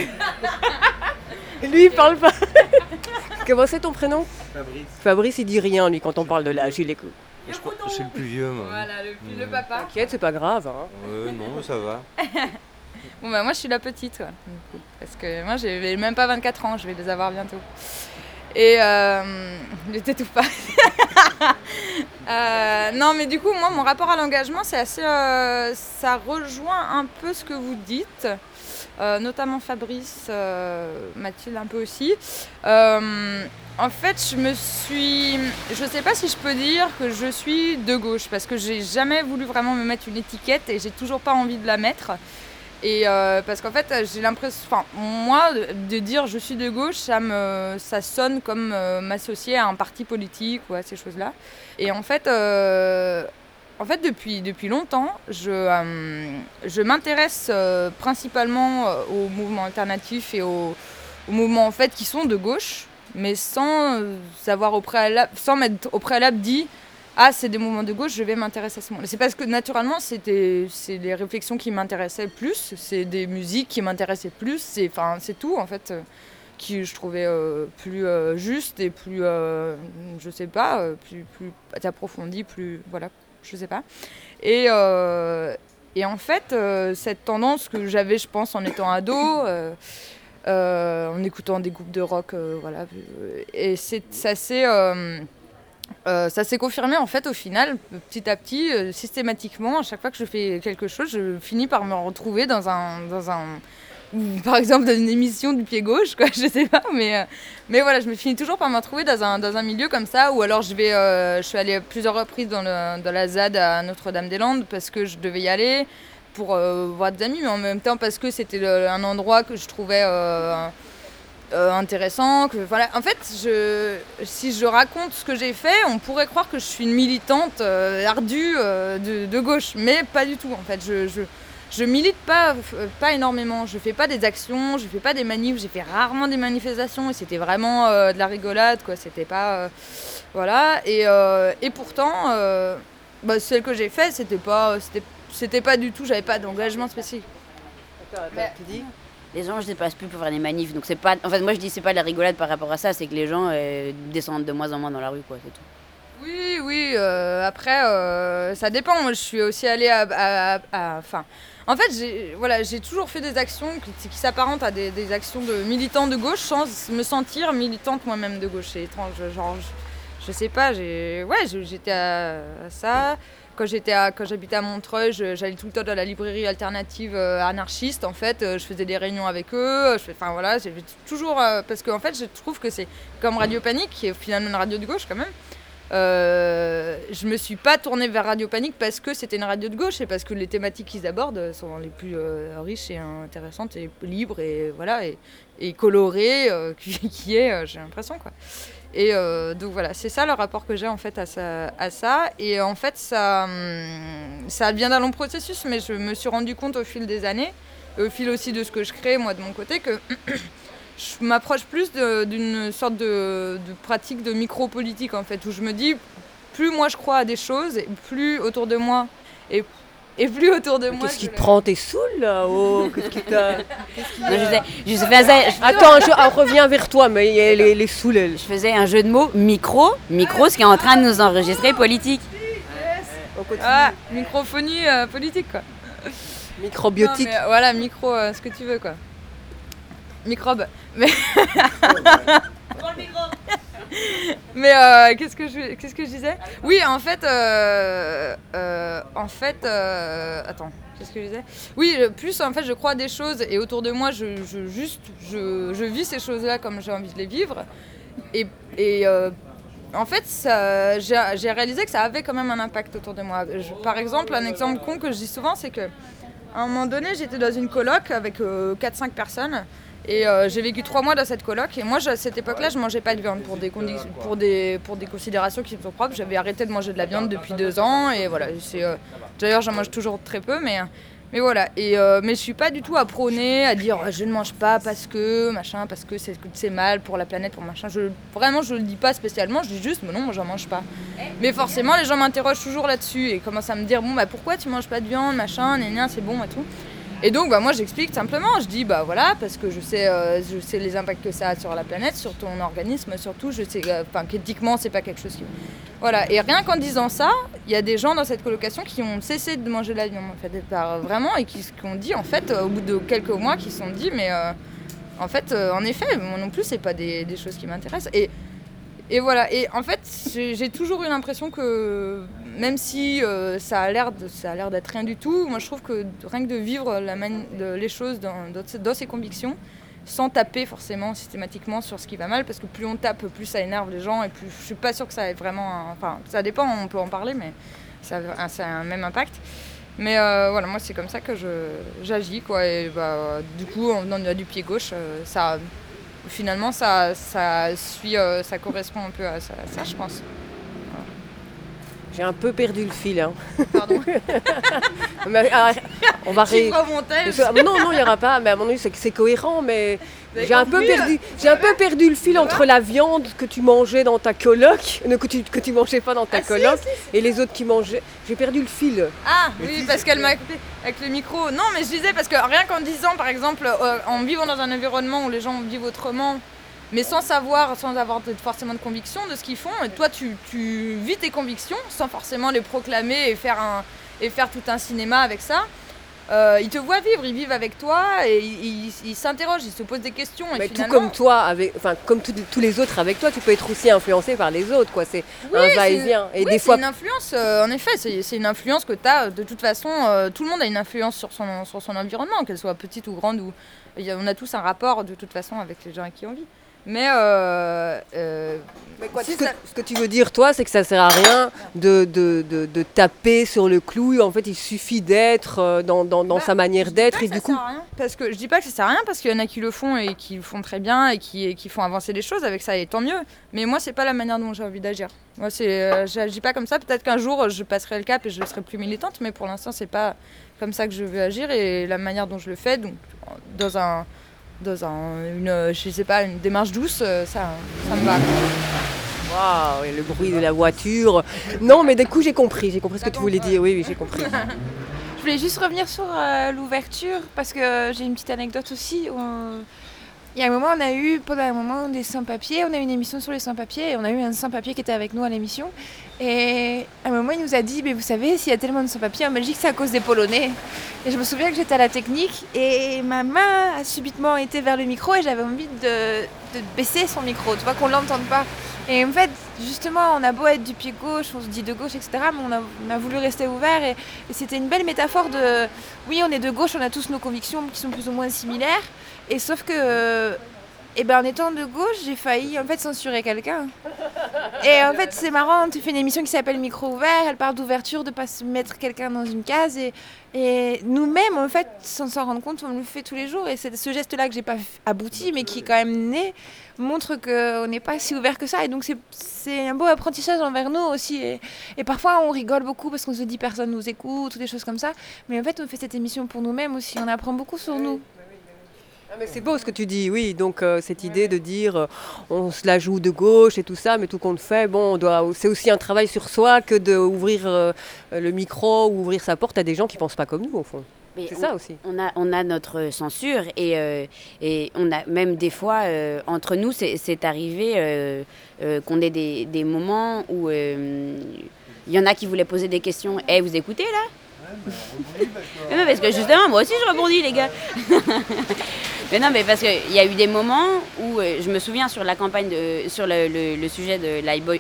Lui, il parle pas. Comment c'est ton prénom? Fabrice, il dit rien, lui, quand on parle de l'âge, il écoute. Je suis le plus vieux, moi. Voilà, le papa. T'inquiète, c'est pas grave. Hein. Non, ça va. Bon, bah, moi, je suis la petite, quoi, du coup, parce que moi, j'ai même pas 24 ans, je vais les avoir bientôt. Et je t'étouffe pas. Non, mais du coup, moi, mon rapport à l'engagement, c'est assez. Ça rejoint un peu ce que vous dites, notamment Fabrice, Mathilde un peu aussi. En fait, je sais pas si je peux dire que je suis de gauche, parce que j'ai jamais voulu vraiment me mettre une étiquette et j'ai toujours pas envie de la mettre. Et parce qu'en fait, j'ai l'impression, moi, de dire je suis de gauche, ça sonne comme m'associer à un parti politique ou à ces choses-là. Et en fait, depuis longtemps, je m'intéresse principalement aux mouvements alternatifs et aux mouvements en fait qui sont de gauche, mais sans m'être au préalable dit. Ah, c'est des mouvements de gauche, je vais m'intéresser à ce moment. C'est parce que naturellement, c'est les réflexions qui m'intéressaient plus, c'est des musiques qui m'intéressaient plus, c'est tout en fait, qui je trouvais plus juste et plus, je sais pas, plus approfondi, plus, voilà, je sais pas. Et en fait, cette tendance que j'avais, je pense, en étant ado, en écoutant des groupes de rock, voilà, et ça s'est confirmé en fait au final, petit à petit, systématiquement, à chaque fois que je fais quelque chose, je finis par me retrouver dans un par exemple dans une émission du pied gauche, quoi, je sais pas, mais voilà, je me finis toujours par me retrouver dans un milieu comme ça, ou alors je suis allée plusieurs reprises dans la ZAD à Notre-Dame-des-Landes parce que je devais y aller pour voir des amis, mais en même temps parce que c'était un endroit que je trouvais intéressant, que voilà. En fait, si je raconte ce que j'ai fait, on pourrait croire que je suis une militante ardue de gauche, mais pas du tout. En fait, je milite pas énormément. Je fais pas des actions, je fais pas des manifs. J'ai fait rarement des manifestations et c'était vraiment de la rigolade, quoi. C'était pas voilà. Et pourtant, celle que j'ai fait, c'était pas du tout. J'avais pas d'engagement spécifique. Les gens, je ne dépasse plus pour faire des manifs. Donc c'est pas. En fait, moi je dis c'est pas de la rigolade par rapport à ça, c'est que les gens descendent de moins en moins dans la rue, quoi, c'est tout. Oui. Après, ça dépend. Moi, je suis aussi allée en fait, j'ai toujours fait des actions qui s'apparentent à des actions de militants de gauche sans me sentir militante moi-même de gauche. C'est étrange. Genre, je sais pas. J'étais à ça. Quand j'habitais à Montreuil, j'allais tout le temps dans la librairie alternative anarchiste. En fait, je faisais des réunions avec eux. Voilà, j'ai toujours parce qu'en fait, je trouve que c'est comme Radio Panique, qui est finalement une radio de gauche quand même. Je me suis pas tournée vers Radio Panique parce que c'était une radio de gauche, et parce que les thématiques qu'ils abordent sont les plus riches et intéressantes et libres et voilà et colorées qui est, j'ai l'impression, quoi. Et donc voilà, c'est ça le rapport que j'ai en fait à ça. Et en fait, ça vient d'un long processus, mais je me suis rendu compte au fil des années, et au fil aussi de ce que je crée moi de mon côté, que je m'approche plus d'une sorte de pratique de micro-politique en fait, où je me dis, plus moi je crois à des choses, et plus autour de moi, et plus autour de moi. Qu'est-ce qui te prend? T'es saoul là? Oh, qu'est-ce qui t'a. Je faisais Attends, je reviens vers toi, mais les saouls. Je faisais un jeu de mots micro, ce qui est en train de nous enregistrer politique. Microphonie politique, quoi. Microbiotique. Non, voilà, ce que tu veux, quoi. Microbe. Mais mais qu'est-ce que je disais? Oui, en fait, attends, qu'est-ce que je disais? Oui, plus en fait, je crois à des choses, et autour de moi, je vis ces choses-là comme j'ai envie de les vivre, et en fait, j'ai réalisé que ça avait quand même un impact autour de moi. Par exemple, un exemple con que je dis souvent, c'est que à un moment donné, j'étais dans une coloc avec 4-5 personnes. Et j'ai vécu 3 mois dans cette coloc, et moi à cette époque-là je mangeais pas de viande pour des considérations qui me sont propres. J'avais arrêté de manger de la viande depuis 2 ans, et voilà, d'ailleurs j'en mange toujours très peu, mais voilà. Mais je suis pas du tout à prôner, à dire je ne mange pas parce que machin, parce que c'est mal pour la planète, pour machin. Vraiment je le dis pas spécialement, je dis juste mais non, moi j'en mange pas. Mais forcément les gens m'interrogent toujours là-dessus et commencent à me dire pourquoi tu manges pas de viande, machin, c'est bon et tout. Et donc moi j'explique simplement, je dis voilà, parce que je sais les impacts que ça a sur la planète, sur ton organisme surtout, je sais qu'éthiquement c'est pas quelque chose Voilà, et rien qu'en disant ça, il y a des gens dans cette colocation qui ont cessé de manger de la viande, en fait, vraiment, et qui ont dit, en fait, au bout de quelques mois, qui se sont dit, mais en fait, en effet, moi non plus, c'est pas des choses qui m'intéressent. Et voilà, et en fait, j'ai toujours eu l'impression que, même si ça a l'air d'être rien du tout, moi je trouve que rien que de vivre les choses dans ses convictions, sans taper forcément systématiquement sur ce qui va mal, parce que plus on tape, plus ça énerve les gens, et plus je suis pas sûre que ça ait vraiment... Enfin, ça dépend, on peut en parler, mais ça a un même impact. Mais voilà, moi c'est comme ça que j'agis, quoi. Et du coup, en venant du pied gauche, finalement ça correspond un peu à ça, je pense. J'ai un peu perdu le fil. Hein. Pardon. On va Non, il n'y aura pas. Mais à mon avis, c'est cohérent. Mais j'ai un peu perdu le fil entre la viande que tu mangeais dans ta coloc, que tu mangeais pas dans ta coloc, et les autres qui mangeaient. J'ai perdu le fil. Ah oui, parce qu'elle m'a coupé avec le micro. Non, mais je disais parce que rien qu'en disant, par exemple, en vivant dans un environnement où les gens vivent autrement, mais sans avoir forcément de conviction de ce qu'ils font, et toi tu vis tes convictions sans forcément les proclamer et faire tout un cinéma avec ça. Ils te voient vivre, ils vivent avec toi et ils s'interrogent, ils se posent des questions. Mais et finalement... tout comme toi, comme tous les autres avec toi, tu peux être aussi influencé par les autres, quoi. C'est un va-et-vient. Et des fois, c'est une influence. En effet, c'est une influence que tu as. De toute façon, tout le monde a une influence sur son environnement, qu'elle soit petite ou grande. On a tous un rapport de toute façon avec les gens avec qui on vit. Mais quoi, ce que tu veux dire, toi, c'est que ça sert à rien de taper sur le clou. En fait, il suffit d'être dans sa manière d'être. Et du coup, parce que je dis pas que ça sert à rien, parce qu'il y en a qui le font et qui le font très bien et qui font avancer les choses avec ça, et tant mieux. Mais moi, c'est pas la manière dont j'ai envie d'agir. Moi, j'agis pas comme ça. Peut-être qu'un jour, je passerai le cap et je serai plus militante, mais pour l'instant, c'est pas comme ça que je veux agir, et la manière dont je le fais, donc dans une démarche douce, ça me va. Waouh, et le bruit de la voiture. Non, mais du coup, j'ai compris ce que tu voulais dire. Oui, j'ai compris. Je voulais juste revenir sur l'ouverture, parce que j'ai une petite anecdote aussi. Il y a un moment, pendant un moment, des sans-papiers. On a eu une émission sur les sans-papiers, et on a eu un sans-papier qui était avec nous à l'émission. Et à un moment, il nous a dit, mais vous savez, s'il y a tellement de sans-papiers en Belgique, c'est à cause des Polonais. Et je me souviens que j'étais à la technique, et ma main a subitement été vers le micro, et j'avais envie de baisser son micro, tu vois, qu'on ne l'entende pas. Et en fait, justement, on a beau être du pied gauche, on se dit de gauche, etc., mais on a voulu rester ouvert, et c'était une belle métaphore de... Oui, on est de gauche, on a tous nos convictions qui sont plus ou moins similaires, et sauf que... en étant de gauche, j'ai failli en fait censurer quelqu'un. Et en fait, c'est marrant, tu fais une émission qui s'appelle Micro ouvert, elle parle d'ouverture, de pas se mettre quelqu'un dans une case, et nous-mêmes, en fait, sans s'en rendre compte, on le fait tous les jours, et c'est ce geste-là que j'ai pas abouti, mais qui est quand même né, montre qu'on n'est pas si ouvert que ça, et donc c'est un beau apprentissage envers nous aussi, et parfois on rigole beaucoup parce qu'on se dit personne nous écoute, ou des choses comme ça, mais en fait on fait cette émission pour nous-mêmes aussi, on apprend beaucoup sur nous. Mais c'est beau ce que tu dis, oui. Donc cette idée de dire on se la joue de gauche et tout ça, mais tout compte fait, c'est aussi un travail sur soi que d'ouvrir le micro ou ouvrir sa porte à des gens qui pensent pas comme nous au fond. Mais c'est ça aussi. On a notre censure et on a même des fois entre nous c'est arrivé qu'on ait des moments où il y en a qui voulaient poser des questions. Vous écoutez là? Mais parce que justement, moi aussi je rebondis, les gars. Mais non, mais parce qu'il y a eu des moments où je me souviens sur la campagne sur le sujet de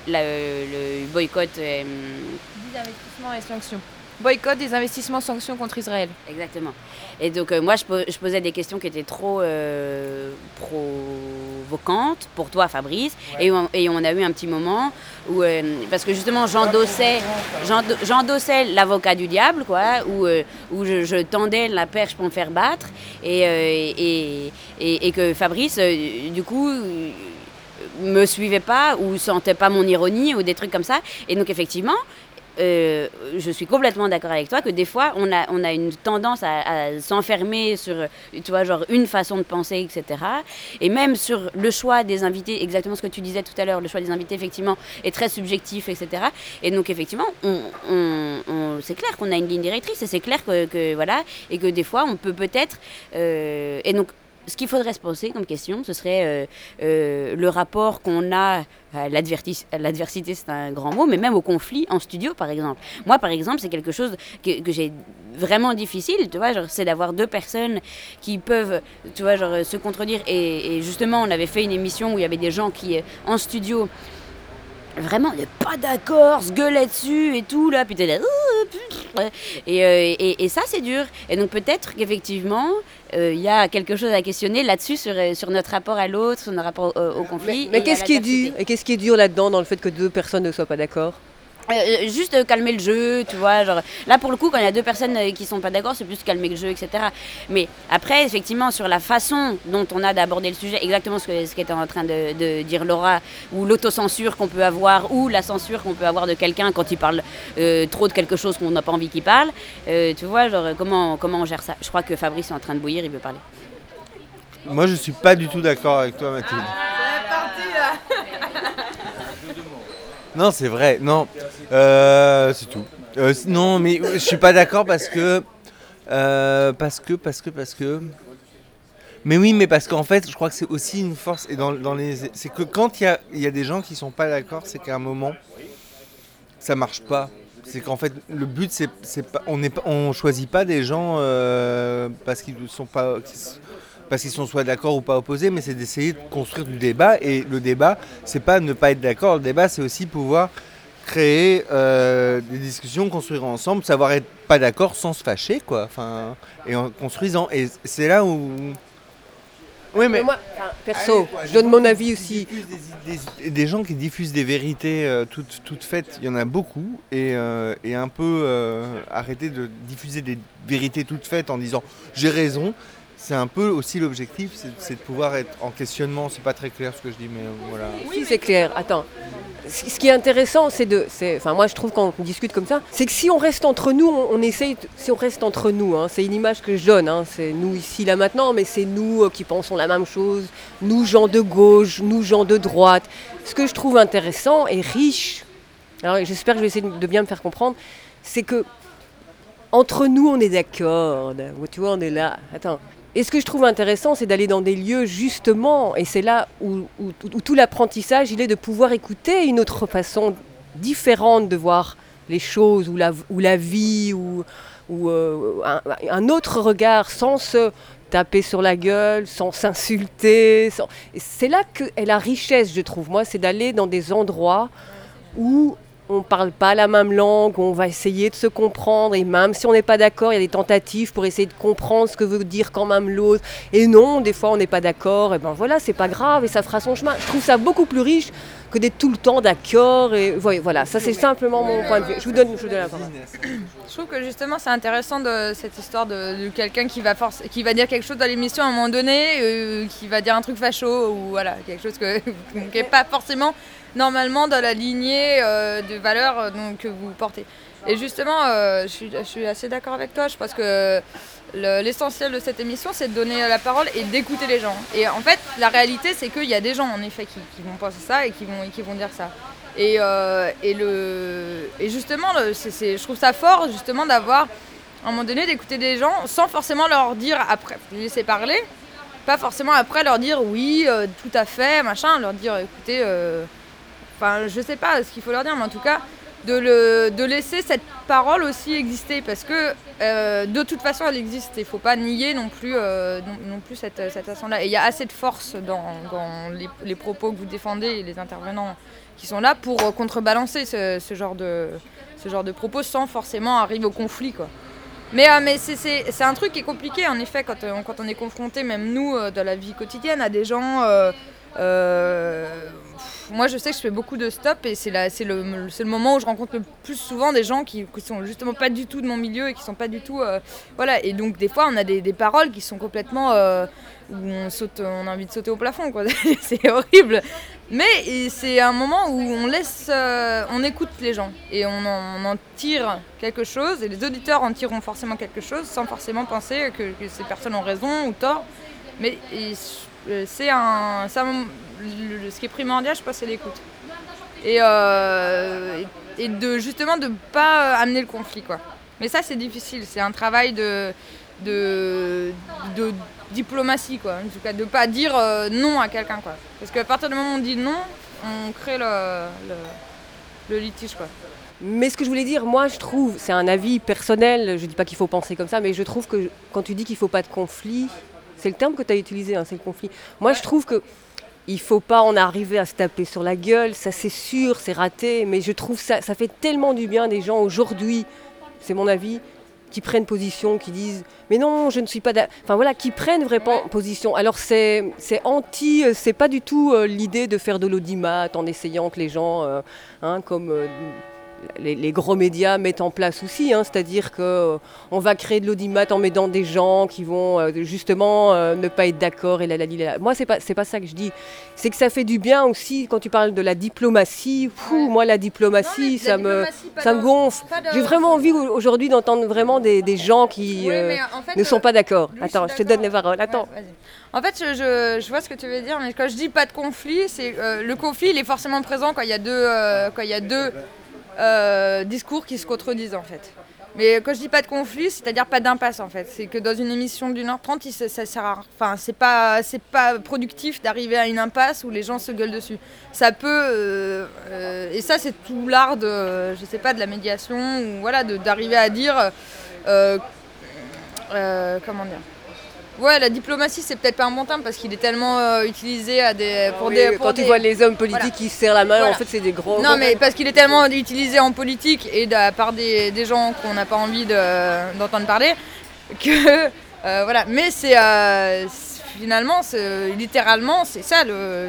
le boycott. Des investissements et sanctions. Boycott des investissements, sanctions contre Israël. Exactement. Et donc moi je posais des questions qui étaient trop provocantes pour toi, Fabrice, ouais. et on a eu un petit moment où parce que justement j'endossais l'avocat du diable, quoi, où je tendais la perche pour me faire battre, et que Fabrice du coup me suivait pas ou sentait pas mon ironie ou des trucs comme ça, et donc effectivement je suis complètement d'accord avec toi que des fois on a une tendance à s'enfermer sur, tu vois, genre une façon de penser, etc. Et même sur le choix des invités, exactement ce que tu disais tout à l'heure, le choix des invités effectivement est très subjectif, etc. Et donc effectivement c'est clair qu'on a une ligne directrice, et c'est clair que voilà, et que des fois on peut peut-être et donc ce qu'il faudrait se poser comme question, ce serait le rapport qu'on a à l'adversité, c'est un grand mot, mais même au conflit en studio, par exemple. Moi, par exemple, c'est quelque chose que j'ai vraiment difficile, tu vois, genre, c'est d'avoir deux personnes qui peuvent, tu vois, genre, se contredire. Et justement, on avait fait une émission où il y avait des gens qui, en studio, vraiment, on n'est pas d'accord, se gueulaient dessus et tout, là, puis t'es là, et ça, c'est dur. Et donc, peut-être qu'effectivement, il y a quelque chose à questionner là-dessus, sur notre rapport à l'autre, sur notre rapport au conflit. Mais qu'est-ce qui est dur? Et qu'est-ce qui est dur là-dedans, dans le fait que deux personnes ne soient pas d'accord? Juste calmer le jeu, tu vois, genre, là pour le coup quand il y a deux personnes qui sont pas d'accord, c'est plus calmer le jeu, etc. Mais après, effectivement, sur la façon dont on a d'aborder le sujet, exactement ce qu'était en train de dire Laura, ou l'autocensure qu'on peut avoir, ou la censure qu'on peut avoir de quelqu'un quand il parle trop de quelque chose qu'on n'a pas envie qu'il parle, tu vois, genre, comment on gère ça? Je crois que Fabrice est en train de bouillir, il veut parler. Moi, je suis pas du tout d'accord avec toi, Mathilde. C'est parti là. Non, c'est vrai, non, c'est tout. Non, mais je suis pas d'accord parce que... Mais oui, mais parce qu'en fait, je crois que c'est aussi une force. Et c'est que quand il y a des gens qui sont pas d'accord, c'est qu'à un moment, ça marche pas. C'est qu'en fait, le but, c'est pas, on choisit pas des gens parce qu'ils sont soit d'accord ou pas opposés, mais c'est d'essayer de construire du débat. Et le débat, c'est pas ne pas être d'accord. Le débat, c'est aussi pouvoir créer des discussions, construire ensemble, savoir être pas d'accord sans se fâcher, quoi. Enfin, et en construisant. Et c'est là où... Oui, mais moi, perso, je donne mon avis aussi. Des gens qui diffusent des vérités toutes faites, il y en a beaucoup. Et un peu arrêter de diffuser des vérités toutes faites en disant « j'ai raison ». C'est un peu aussi l'objectif, c'est de pouvoir être en questionnement. C'est pas très clair ce que je dis, mais voilà. Oui, c'est clair. Attends. Ce qui est intéressant, moi je trouve quand on discute comme ça, c'est que si on reste entre nous, si on reste entre nous, hein, c'est une image que je donne, hein, c'est nous ici, là, maintenant, mais c'est nous qui pensons la même chose, nous gens de gauche, nous gens de droite. Ce que je trouve intéressant et riche, alors j'espère que je vais essayer de bien me faire comprendre, c'est que entre nous on est d'accord, tu vois, on est là, attends. Et ce que je trouve intéressant, c'est d'aller dans des lieux justement, et c'est là où tout l'apprentissage, il est de pouvoir écouter une autre façon différente de voir les choses, ou la vie, ou un autre regard, sans se taper sur la gueule, sans s'insulter. Et c'est là qu'est la richesse, je trouve, moi, c'est d'aller dans des endroits où on ne parle pas la même langue, on va essayer de se comprendre, et même si on n'est pas d'accord, il y a des tentatives pour essayer de comprendre ce que veut dire quand même l'autre. Et non, des fois on n'est pas d'accord, et ben voilà, c'est pas grave, et ça fera son chemin. Je trouve ça beaucoup plus riche que d'être tout le temps d'accord, et voilà, ça c'est simplement mon point de vue. Je vous donne la parole. Je trouve que justement c'est intéressant de cette histoire de quelqu'un qui va dire quelque chose dans l'émission à un moment donné, qui va dire un truc facho, ou voilà, quelque chose qui n'est pas forcément normalement dans la lignée de valeurs que vous portez. Et justement, je suis assez d'accord avec toi. Je pense que l'essentiel de cette émission, c'est de donner la parole et d'écouter les gens. Et en fait, la réalité, c'est qu'il y a des gens, en effet, qui vont penser ça et qui vont dire ça. Et justement, je trouve ça fort, justement, d'avoir, à un moment donné, d'écouter des gens sans forcément leur dire après, les laisser parler, pas forcément après leur dire oui, tout à fait, machin, leur dire écoutez... Enfin, je sais pas ce qu'il faut leur dire, mais en tout cas, de laisser cette parole aussi exister, parce que de toute façon, elle existe. Il ne faut pas nier non plus cette façon-là. Et il y a assez de force dans les propos que vous défendez et les intervenants qui sont là pour contrebalancer ce genre de propos sans forcément arriver au conflit, quoi. Mais c'est un truc qui est compliqué, en effet, quand on est confronté, même nous, dans la vie quotidienne, à des gens... moi je sais que je fais beaucoup de stop et c'est le moment où je rencontre le plus souvent des gens qui sont justement pas du tout de mon milieu et qui sont pas du tout voilà, et donc des fois on a des paroles qui sont complètement où on a envie de sauter au plafond, quoi. C'est horrible, mais c'est un moment où on écoute les gens et on en tire quelque chose, et les auditeurs en tireront forcément quelque chose sans forcément penser que ces personnes ont raison ou tort, mais ce qui est primordial, je pense, c'est l'écoute. Et de justement de pas amener le conflit, quoi. Mais ça, c'est difficile. C'est un travail de diplomatie, quoi. En tout cas, de pas dire non à quelqu'un, quoi. Parce qu'à partir du moment où on dit non, on crée le litige, quoi. Mais ce que je voulais dire, moi je trouve, c'est un avis personnel, je dis pas qu'il faut penser comme ça, mais je trouve que quand tu dis qu'il faut pas de conflit, c'est le terme que tu as utilisé, c'est le conflit. Moi je trouve que il faut pas en arriver à se taper sur la gueule, ça c'est sûr, c'est raté, mais je trouve ça fait tellement du bien des gens aujourd'hui, c'est mon avis, qui prennent position, qui disent mais non, je ne suis pas enfin voilà, qui prennent vraiment position. Alors c'est c'est pas du tout l'idée de faire de l'audimat en essayant que les gens comme les gros médias mettent en place aussi, c'est-à-dire qu'on va créer de l'audimat en mettant des gens qui vont justement ne pas être d'accord et là. Moi, c'est pas ça que je dis. C'est que ça fait du bien aussi quand tu parles de la diplomatie. Moi, la diplomatie, ça me gonfle. J'ai vraiment envie aujourd'hui d'entendre vraiment des gens qui ne sont pas d'accord. Attends, je te donne les paroles. Attends. Ouais, en fait, je vois ce que tu veux dire, mais quand je dis pas de conflit, c'est le conflit, il est forcément présent quand il y a deux discours qui se contredisent en fait. Mais quand je dis pas de conflit, c'est-à-dire pas d'impasse en fait. C'est que dans une émission d'1h30, ça sert à... Enfin, c'est pas productif d'arriver à une impasse où les gens se gueulent dessus. Ça peut... et ça, c'est tout l'art de, je sais pas, de la médiation, ou voilà, d'arriver à dire... comment dire ? Ouais, la diplomatie, c'est peut-être pas un bon terme parce qu'il est tellement utilisé quand tu vois les hommes politiques qui se serrent la main, en fait, c'est des gros... Non, mais parce qu'il est tellement utilisé en politique et par des gens qu'on n'a pas envie d'entendre parler que... voilà. Mais c'est... finalement, littéralement, c'est ça le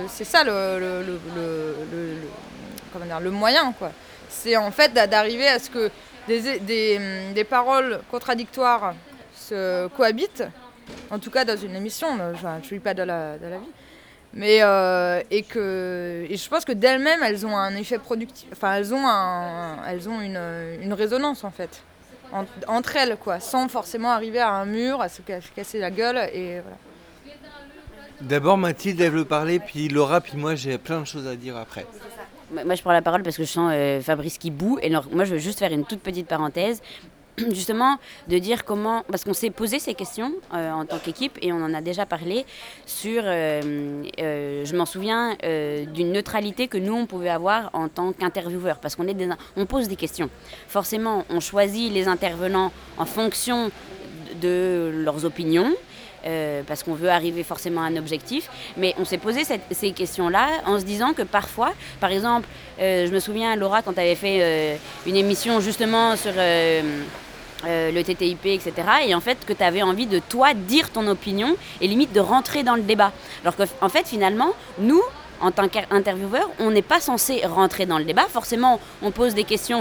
moyen, quoi. C'est en fait d'arriver à ce que des paroles contradictoires se cohabitent. En tout cas dans une émission, je ne suis pas de la vie. Mais et je pense que d'elles-mêmes, elles ont un effet productif. Enfin, elles ont une résonance en fait entre elles, quoi, sans forcément arriver à un mur, à se casser la gueule et voilà. D'abord Mathilde, elle veut parler, puis Laura, puis moi j'ai plein de choses à dire après. Moi je prends la parole parce que je sens Fabrice qui boue. Et alors, moi je veux juste faire une toute petite parenthèse. Justement, de dire comment... Parce qu'on s'est posé ces questions en tant qu'équipe et on en a déjà parlé sur... je m'en souviens d'une neutralité que nous, on pouvait avoir en tant qu'intervieweur. Parce qu'on on pose des questions. Forcément, on choisit les intervenants en fonction de leurs opinions. Parce qu'on veut arriver forcément à un objectif. Mais on s'est posé ces questions-là en se disant que parfois, par exemple, je me souviens, Laura, quand tu avais fait une émission justement sur... le TTIP, etc. Et en fait, que tu avais envie de, toi, dire ton opinion et limite de rentrer dans le débat. Alors qu'en fait, finalement, nous, en tant qu'intervieweur, on n'est pas censé rentrer dans le débat. Forcément, on pose des questions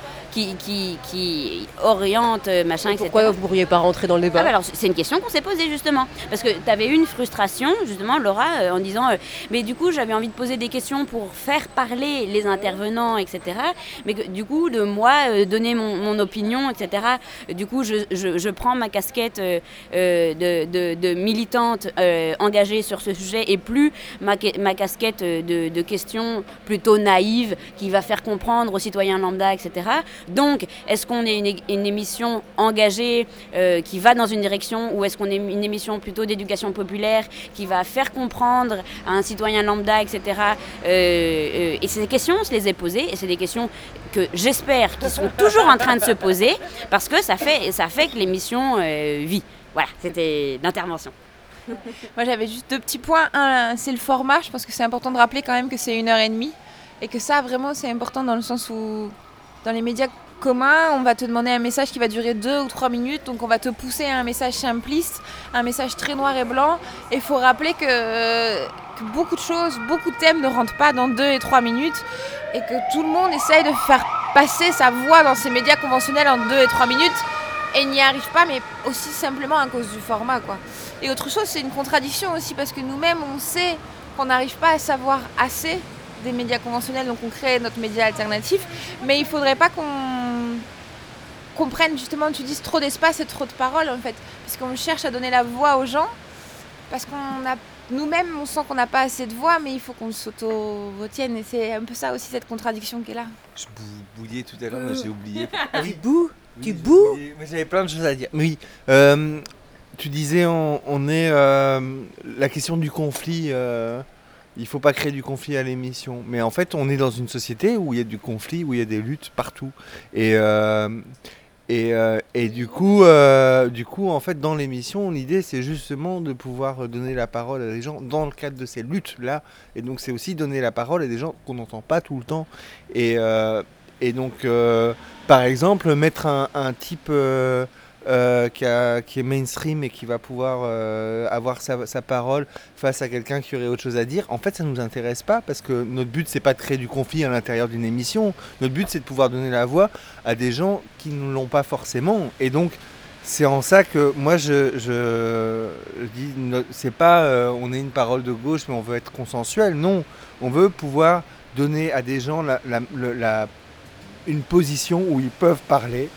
qui orientent, machin, etc. Pourquoi vous ne pourriez pas rentrer dans le débat ? Alors, c'est une question qu'on s'est posée, justement. Parce que tu avais eu une frustration, justement, Laura, en disant mais du coup, j'avais envie de poser des questions pour faire parler les intervenants, etc. Mais du coup, de moi, donner mon opinion, etc. Du coup, je prends ma casquette de militante engagée sur ce sujet et plus ma casquette de questions plutôt naïves qui va faire comprendre aux citoyens lambda, etc. Donc, est-ce qu'on est une émission engagée qui va dans une direction ou est-ce qu'on est une émission plutôt d'éducation populaire qui va faire comprendre à un citoyen lambda, etc. Et ces questions, on se les est posées et c'est des questions que j'espère qu'ils sont toujours en train de se poser parce que ça fait que l'émission vit. Voilà, c'était l'intervention. Moi j'avais juste 2 petits points. Un, c'est le format. Je pense que c'est important de rappeler quand même que c'est 1h30 et que ça vraiment c'est important dans le sens où dans les médias communs on va te demander un message qui va durer 2 ou 3 minutes, donc on va te pousser à un message simpliste, un message très noir et blanc, et il faut rappeler que beaucoup de choses, beaucoup de thèmes ne rentrent pas dans 2 et 3 minutes et que tout le monde essaye de faire passer sa voix dans ces médias conventionnels en 2 et 3 minutes et n'y arrive pas, mais aussi simplement à cause du format, quoi. Et autre chose, c'est une contradiction aussi parce que nous-mêmes, on sait qu'on n'arrive pas à savoir assez des médias conventionnels, donc on crée notre média alternatif, mais il ne faudrait pas qu'on prenne justement, tu dises, trop d'espace et trop de paroles en fait, parce qu'on cherche à donner la voix aux gens, parce nous-mêmes, on sent qu'on n'a pas assez de voix, mais il faut qu'on s'auto-retienne, et c'est un peu ça aussi, cette contradiction qui est là. Je bouillais tout à l'heure, mais j'ai oublié. Tu boues ? Mais j'avais plein de choses à dire. Oui. tu disais, on est la question du conflit. Il faut pas créer du conflit à l'émission, mais en fait, on est dans une société où il y a du conflit, où il y a des luttes partout, et du coup, en fait, dans l'émission, l'idée, c'est justement de pouvoir donner la parole à des gens dans le cadre de ces luttes-là, et donc c'est aussi donner la parole à des gens qu'on n'entend pas tout le temps, et donc, par exemple, mettre un type qui est mainstream et qui va pouvoir avoir sa parole face à quelqu'un qui aurait autre chose à dire, en fait ça ne nous intéresse pas parce que notre but c'est pas de créer du conflit à l'intérieur d'une émission, notre but c'est de pouvoir donner la voix à des gens qui ne l'ont pas forcément, et donc c'est en ça que moi je dis, c'est pas on est une parole de gauche mais on veut être consensuel, non, on veut pouvoir donner à des gens une position où ils peuvent parler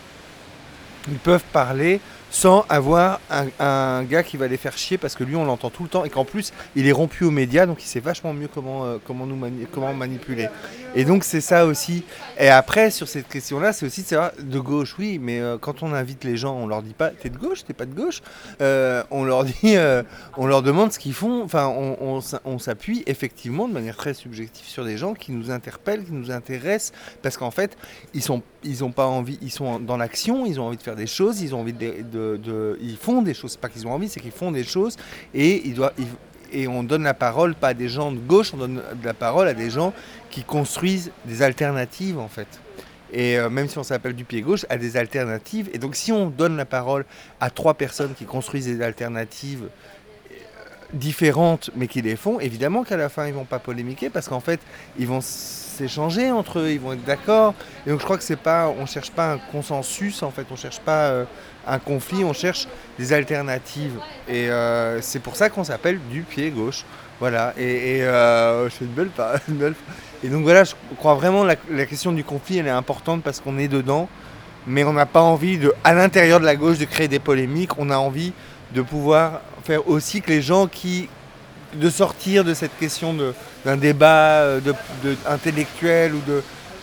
sans avoir un gars qui va les faire chier parce que lui on l'entend tout le temps et qu'en plus il est rompu aux médias, donc il sait vachement mieux comment manipuler. Et donc c'est ça aussi. Et après sur cette question-là, c'est aussi de savoir de gauche, oui, mais quand on invite les gens, on leur dit pas t'es de gauche, t'es pas de gauche. On leur dit, on leur demande ce qu'ils font. Enfin, on s'appuie effectivement de manière très subjective sur des gens qui nous interpellent, qui nous intéressent, parce qu'en fait ils ont pas envie, ils sont dans l'action, ils ont envie de faire des choses, ils ont envie ils font des choses, c'est pas qu'ils ont envie, c'est qu'ils font des choses, et et on donne la parole pas à des gens de gauche, on donne la parole à des gens qui construisent des alternatives en fait. Et même si on s'appelle du pied gauche, à des alternatives. Et donc si on donne la parole à 3 personnes qui construisent des alternatives différentes mais qui les font, évidemment qu'à la fin ils vont pas polémiquer parce qu'en fait ils vont s'échanger entre eux, ils vont être d'accord. Et donc je crois que on cherche pas un consensus en fait, on cherche pas un conflit, on cherche des alternatives. Et c'est pour ça qu'on s'appelle du pied gauche. Voilà. Et je fais une belle. Et donc voilà, je crois vraiment la question du conflit, elle est importante parce qu'on est dedans, mais on n'a pas envie à l'intérieur de la gauche de créer des polémiques. On a envie de pouvoir faire aussi que les gens de sortir de cette question d'un débat intellectuel ou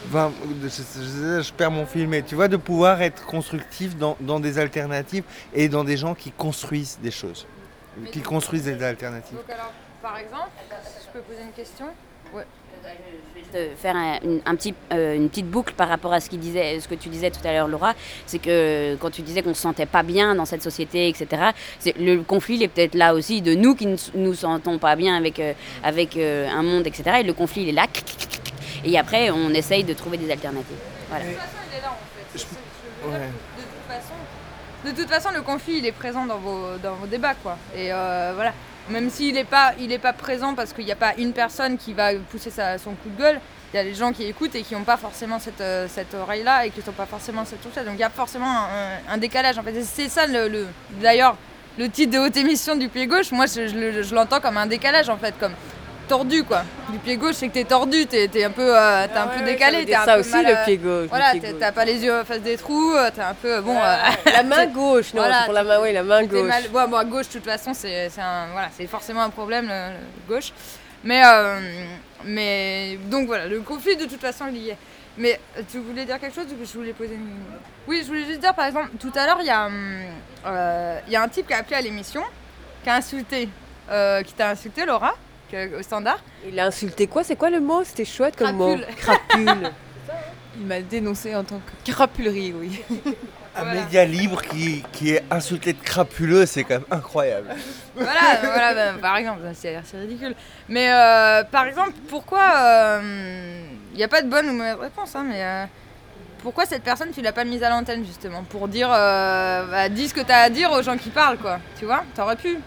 je perds mon fil, mais tu vois, de pouvoir être constructif dans des alternatives et dans des gens qui construisent des choses, qui construisent des alternatives. Donc alors, par exemple, si je peux poser une question. Ouais. Je vais te faire une petite boucle par rapport à ce que tu disais tout à l'heure, Laura. C'est que quand tu disais qu'on ne se sentait pas bien dans cette société, etc., le conflit il est peut-être là aussi de nous qui ne nous sentons pas bien avec un monde, etc. Et le conflit il est là. Et après, on essaye de trouver des alternatives. Voilà. De toute façon, il est là en fait. De toute façon, le conflit il est présent dans vos débats, quoi. Et voilà. Même s'il n'est pas présent parce qu'il n'y a pas une personne qui va pousser son coup de gueule, il y a des gens qui écoutent et qui n'ont pas forcément cette oreille-là et qui n'ont pas forcément cette touche-là. Donc il y a forcément un décalage. En fait, c'est ça d'ailleurs le titre de haute émission du pied gauche. Moi, je l'entends comme un décalage en fait, comme tordu quoi. Du pied gauche, c'est que t'es tordu, t'es un peu, un peu décalé. C'est ça aussi le pied gauche. Voilà, t'as pas les yeux face des trous, t'es un peu bon. La main gauche, non, voilà, c'est pour la main, oui, la main gauche. Bon, à gauche, de toute façon, c'est forcément un problème le gauche. Mais donc voilà, le conflit de toute façon il y est. Mais tu voulais dire quelque chose ou que je voulais poser une... Oui, je voulais juste dire par exemple, tout à l'heure il y a un type qui a appelé à l'émission, qui t'a insulté, Laura. Au standard. Il a insulté quoi? C'est quoi le mot? C'était chouette comme mot. Crapule. Il m'a dénoncé en tant que crapulerie, oui. Un média libre qui est insulté de crapuleux, c'est quand même incroyable. Voilà, par exemple, c'est ridicule. Mais par exemple, pourquoi il n'y a pas de bonne ou mauvaise réponse, hein, mais pourquoi cette personne tu l'as pas mise à l'antenne justement pour dire, dis ce que t'as à dire aux gens qui parlent, quoi. Tu vois, t'aurais pu.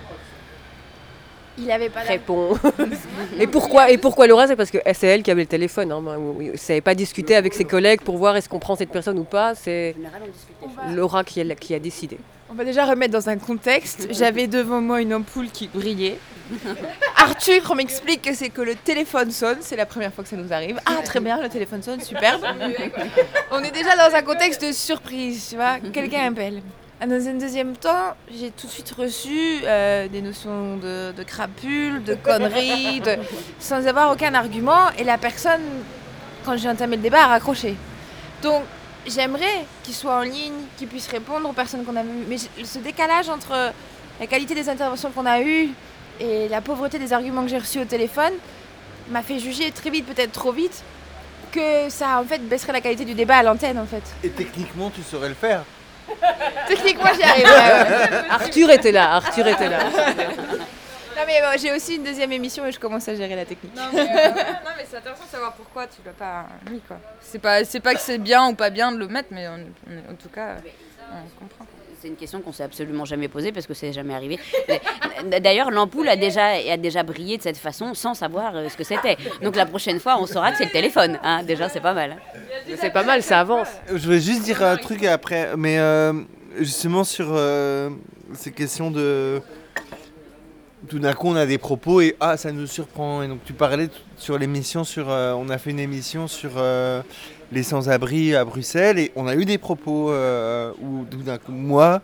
Il avait pas réponse. Et pourquoi Laura? C'est parce que c'est elle qui avait le téléphone. Hein. Elle ne savait pas discuter avec ses collègues pour voir est-ce qu'on prend cette personne ou pas. C'est Laura qui a décidé. On va déjà remettre dans un contexte. J'avais devant moi une ampoule qui brillait. Arthur m'explique que c'est que le téléphone sonne. C'est la première fois que ça nous arrive. Ah, très bien, le téléphone sonne, superbe. On est déjà dans un contexte de surprise, tu vois. Quelqu'un appelle. Dans un deuxième temps, j'ai tout de suite reçu des notions de crapule, de conneries, sans avoir aucun argument. Et la personne, quand j'ai entamé le débat, a raccroché. Donc, j'aimerais qu'ils soient en ligne, qu'ils puissent répondre aux personnes qu'on a vues. Mais ce décalage entre la qualité des interventions qu'on a eues et la pauvreté des arguments que j'ai reçus au téléphone m'a fait juger très vite, peut-être trop vite, que ça en fait baisserait la qualité du débat à l'antenne en fait. Et techniquement, tu saurais le faire. Techniquement, j'y arriverais. Ouais. Arthur était là. Non mais j'ai aussi une deuxième émission et je commence à gérer la technique. Non mais c'est intéressant de savoir pourquoi tu l'as pas mis quoi. C'est pas que c'est bien ou pas bien de le mettre, mais en tout cas, on comprend. C'est une question qu'on s'est absolument jamais posée parce que c'est jamais arrivé. D'ailleurs, l'ampoule a déjà brillé de cette façon sans savoir ce que c'était. Donc la prochaine fois, on saura que c'est le téléphone. Hein. Déjà, c'est pas mal. C'est pas mal, ça avance. Je voulais juste dire un truc après, mais justement sur ces questions de... Tout d'un coup, on a des propos et ça nous surprend. Et donc tu parlais sur l'émission, on a fait une émission sur les sans-abri à Bruxelles et on a eu des propos où tout d'un coup, moi,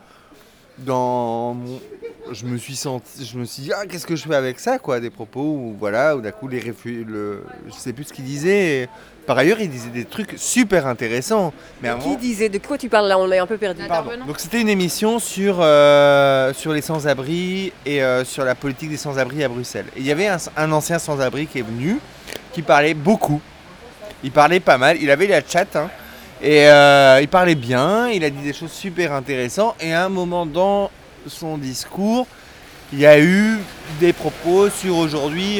je me suis dit qu'est-ce que je fais avec ça quoi, des propos où d'un coup je sais plus ce qu'il disait. Et, par ailleurs, il disait des trucs super intéressants. Mais qui disait? De quoi tu parles là? On est un peu perdu. Pardon. Donc c'était une émission sur les sans-abri et sur la politique des sans-abri à Bruxelles. Et il y avait un ancien sans-abri qui est venu, qui parlait beaucoup. Il parlait pas mal. Il avait la chat. Hein, et il parlait bien. Il a dit des choses super intéressantes. Et à un moment dans son discours, il y a eu des propos sur aujourd'hui...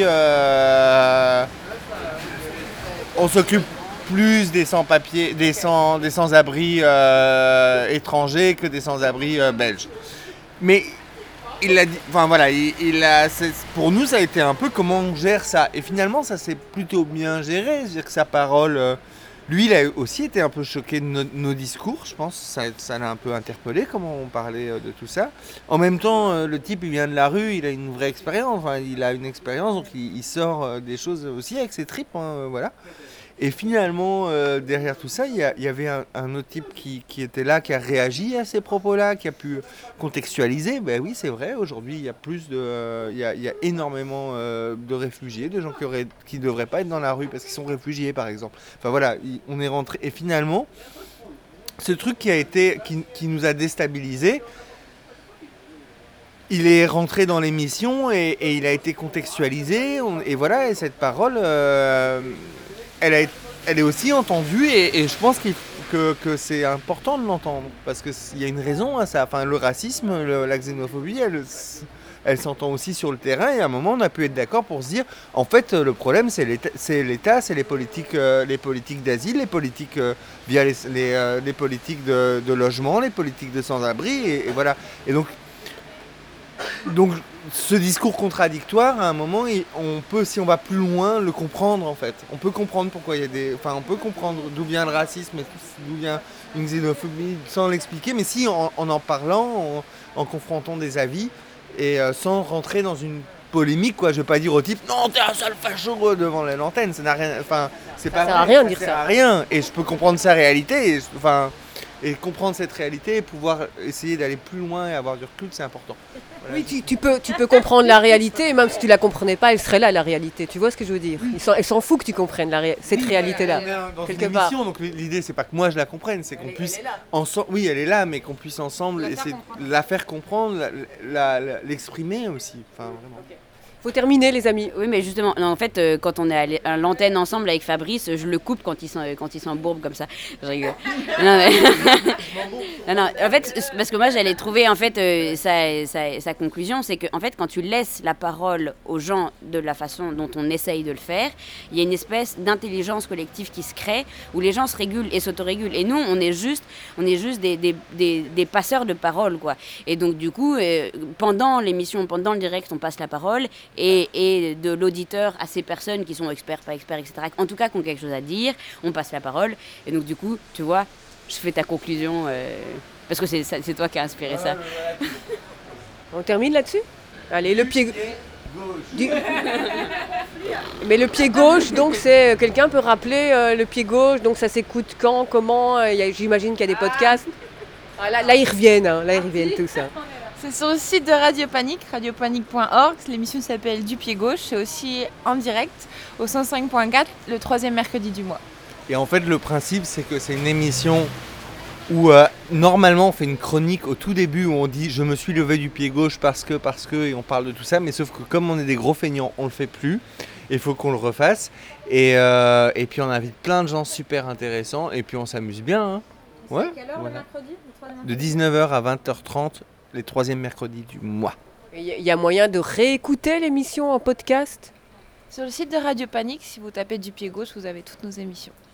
on s'occupe plus des sans-papiers, des sans-abri étrangers que des sans-abri belges. Mais il a dit, pour nous ça a été un peu comment on gère ça. Et finalement ça s'est plutôt bien géré. C'est-à-dire que sa parole, lui il a aussi été un peu choqué de nos discours, je pense. Ça l'a un peu interpellé comment on parlait de tout ça. En même temps, le type il vient de la rue, il a une vraie expérience. Enfin, il a une expérience donc il sort des choses aussi avec ses tripes, voilà. Et finalement, derrière tout ça, il y avait un autre type qui était là, qui a réagi à ces propos-là, qui a pu contextualiser. Ben oui, c'est vrai, aujourd'hui, il y a il y a énormément de réfugiés, de gens qui ne devraient pas être dans la rue parce qu'ils sont réfugiés, par exemple. Enfin voilà, on est rentré. Et finalement, ce truc qui nous a déstabilisés, il est rentré dans l'émission et il a été contextualisé. Et voilà, et cette parole... Elle est aussi entendue et je pense que c'est important de l'entendre parce qu'il y a une raison à ça. Enfin, le racisme, la xénophobie, elle s'entend aussi sur le terrain et à un moment on a pu être d'accord pour se dire en fait le problème c'est l'État, c'est les politiques d'asile, les politiques via les politiques de logement, les politiques de sans-abri et voilà. Et donc ce discours contradictoire, à un moment, on peut, si on va plus loin, le comprendre en fait. On peut comprendre pourquoi il y a on peut comprendre d'où vient le racisme, d'où vient une xénophobie, sans l'expliquer, mais si en parlant, en confrontant des avis, et sans rentrer dans une polémique, quoi. Je veux pas dire au type, non, t'es un sale facho devant l'antenne, ça n'a rien... Enfin, c'est pas... Ça sert à rien de dire ça. Ça sert à rien, et je peux comprendre sa réalité, et comprendre cette réalité et pouvoir essayer d'aller plus loin et avoir du recul, c'est important. Voilà. Oui, tu peux comprendre la réalité, et même si tu la comprenait pas, elle serait là, la réalité. Tu vois ce que je veux dire? Elle s'en fout que tu comprennes cette réalité-là. Dans une émission, donc l'idée, c'est pas que moi je la comprenne, c'est qu'on puisse ensemble. Oui, elle est là, mais qu'on puisse ensemble essayer de la faire comprendre, l'exprimer aussi. Enfin, vraiment. Faut terminer, les amis. Oui, mais justement, en fait, quand on est à l'antenne ensemble avec Fabrice, je le coupe quand il s'embourbe comme ça. Je rigole. Non, en fait, parce que moi, j'allais trouver, en fait, sa conclusion, c'est que, en fait, quand tu laisses la parole aux gens de la façon dont on essaye de le faire, il y a une espèce d'intelligence collective qui se crée, où les gens se régulent et s'autorégulent. Et nous, on est juste des passeurs de parole, quoi. Et donc, du coup, pendant l'émission, pendant le direct, on passe la parole, et de l'auditeur à ces personnes qui sont experts, pas experts, etc. En tout cas, qui ont quelque chose à dire, on passe la parole. Et donc, du coup, tu vois, je fais ta conclusion, parce que c'est toi qui as inspiré ça. On termine là-dessus? Allez, le pied gauche. Mais le pied gauche, donc, c'est... Quelqu'un peut rappeler le pied gauche, donc ça s'écoute quand, comment? J'imagine qu'il y a des podcasts. Là, ils reviennent, tout ça. C'est sur le site de Radio Panique, radiopanique.org. L'émission s'appelle Du Pied Gauche. C'est aussi en direct au 105.4 le 3e mercredi du mois. Et en fait, le principe, c'est que c'est une émission où normalement on fait une chronique au tout début où on dit je me suis levé du pied gauche parce que et on parle de tout ça, mais sauf que comme on est des gros feignants, on le fait plus. Il faut qu'on le refasse et puis on invite plein de gens super intéressants et puis on s'amuse bien. Hein. Ouais. Quelle heure Voilà. le mercredi, De 19h à 20h30, les 3e mercredis du mois. Il y a moyen de réécouter l'émission en podcast? Sur le site de Radio Panique, si vous tapez du pied gauche, vous avez toutes nos émissions.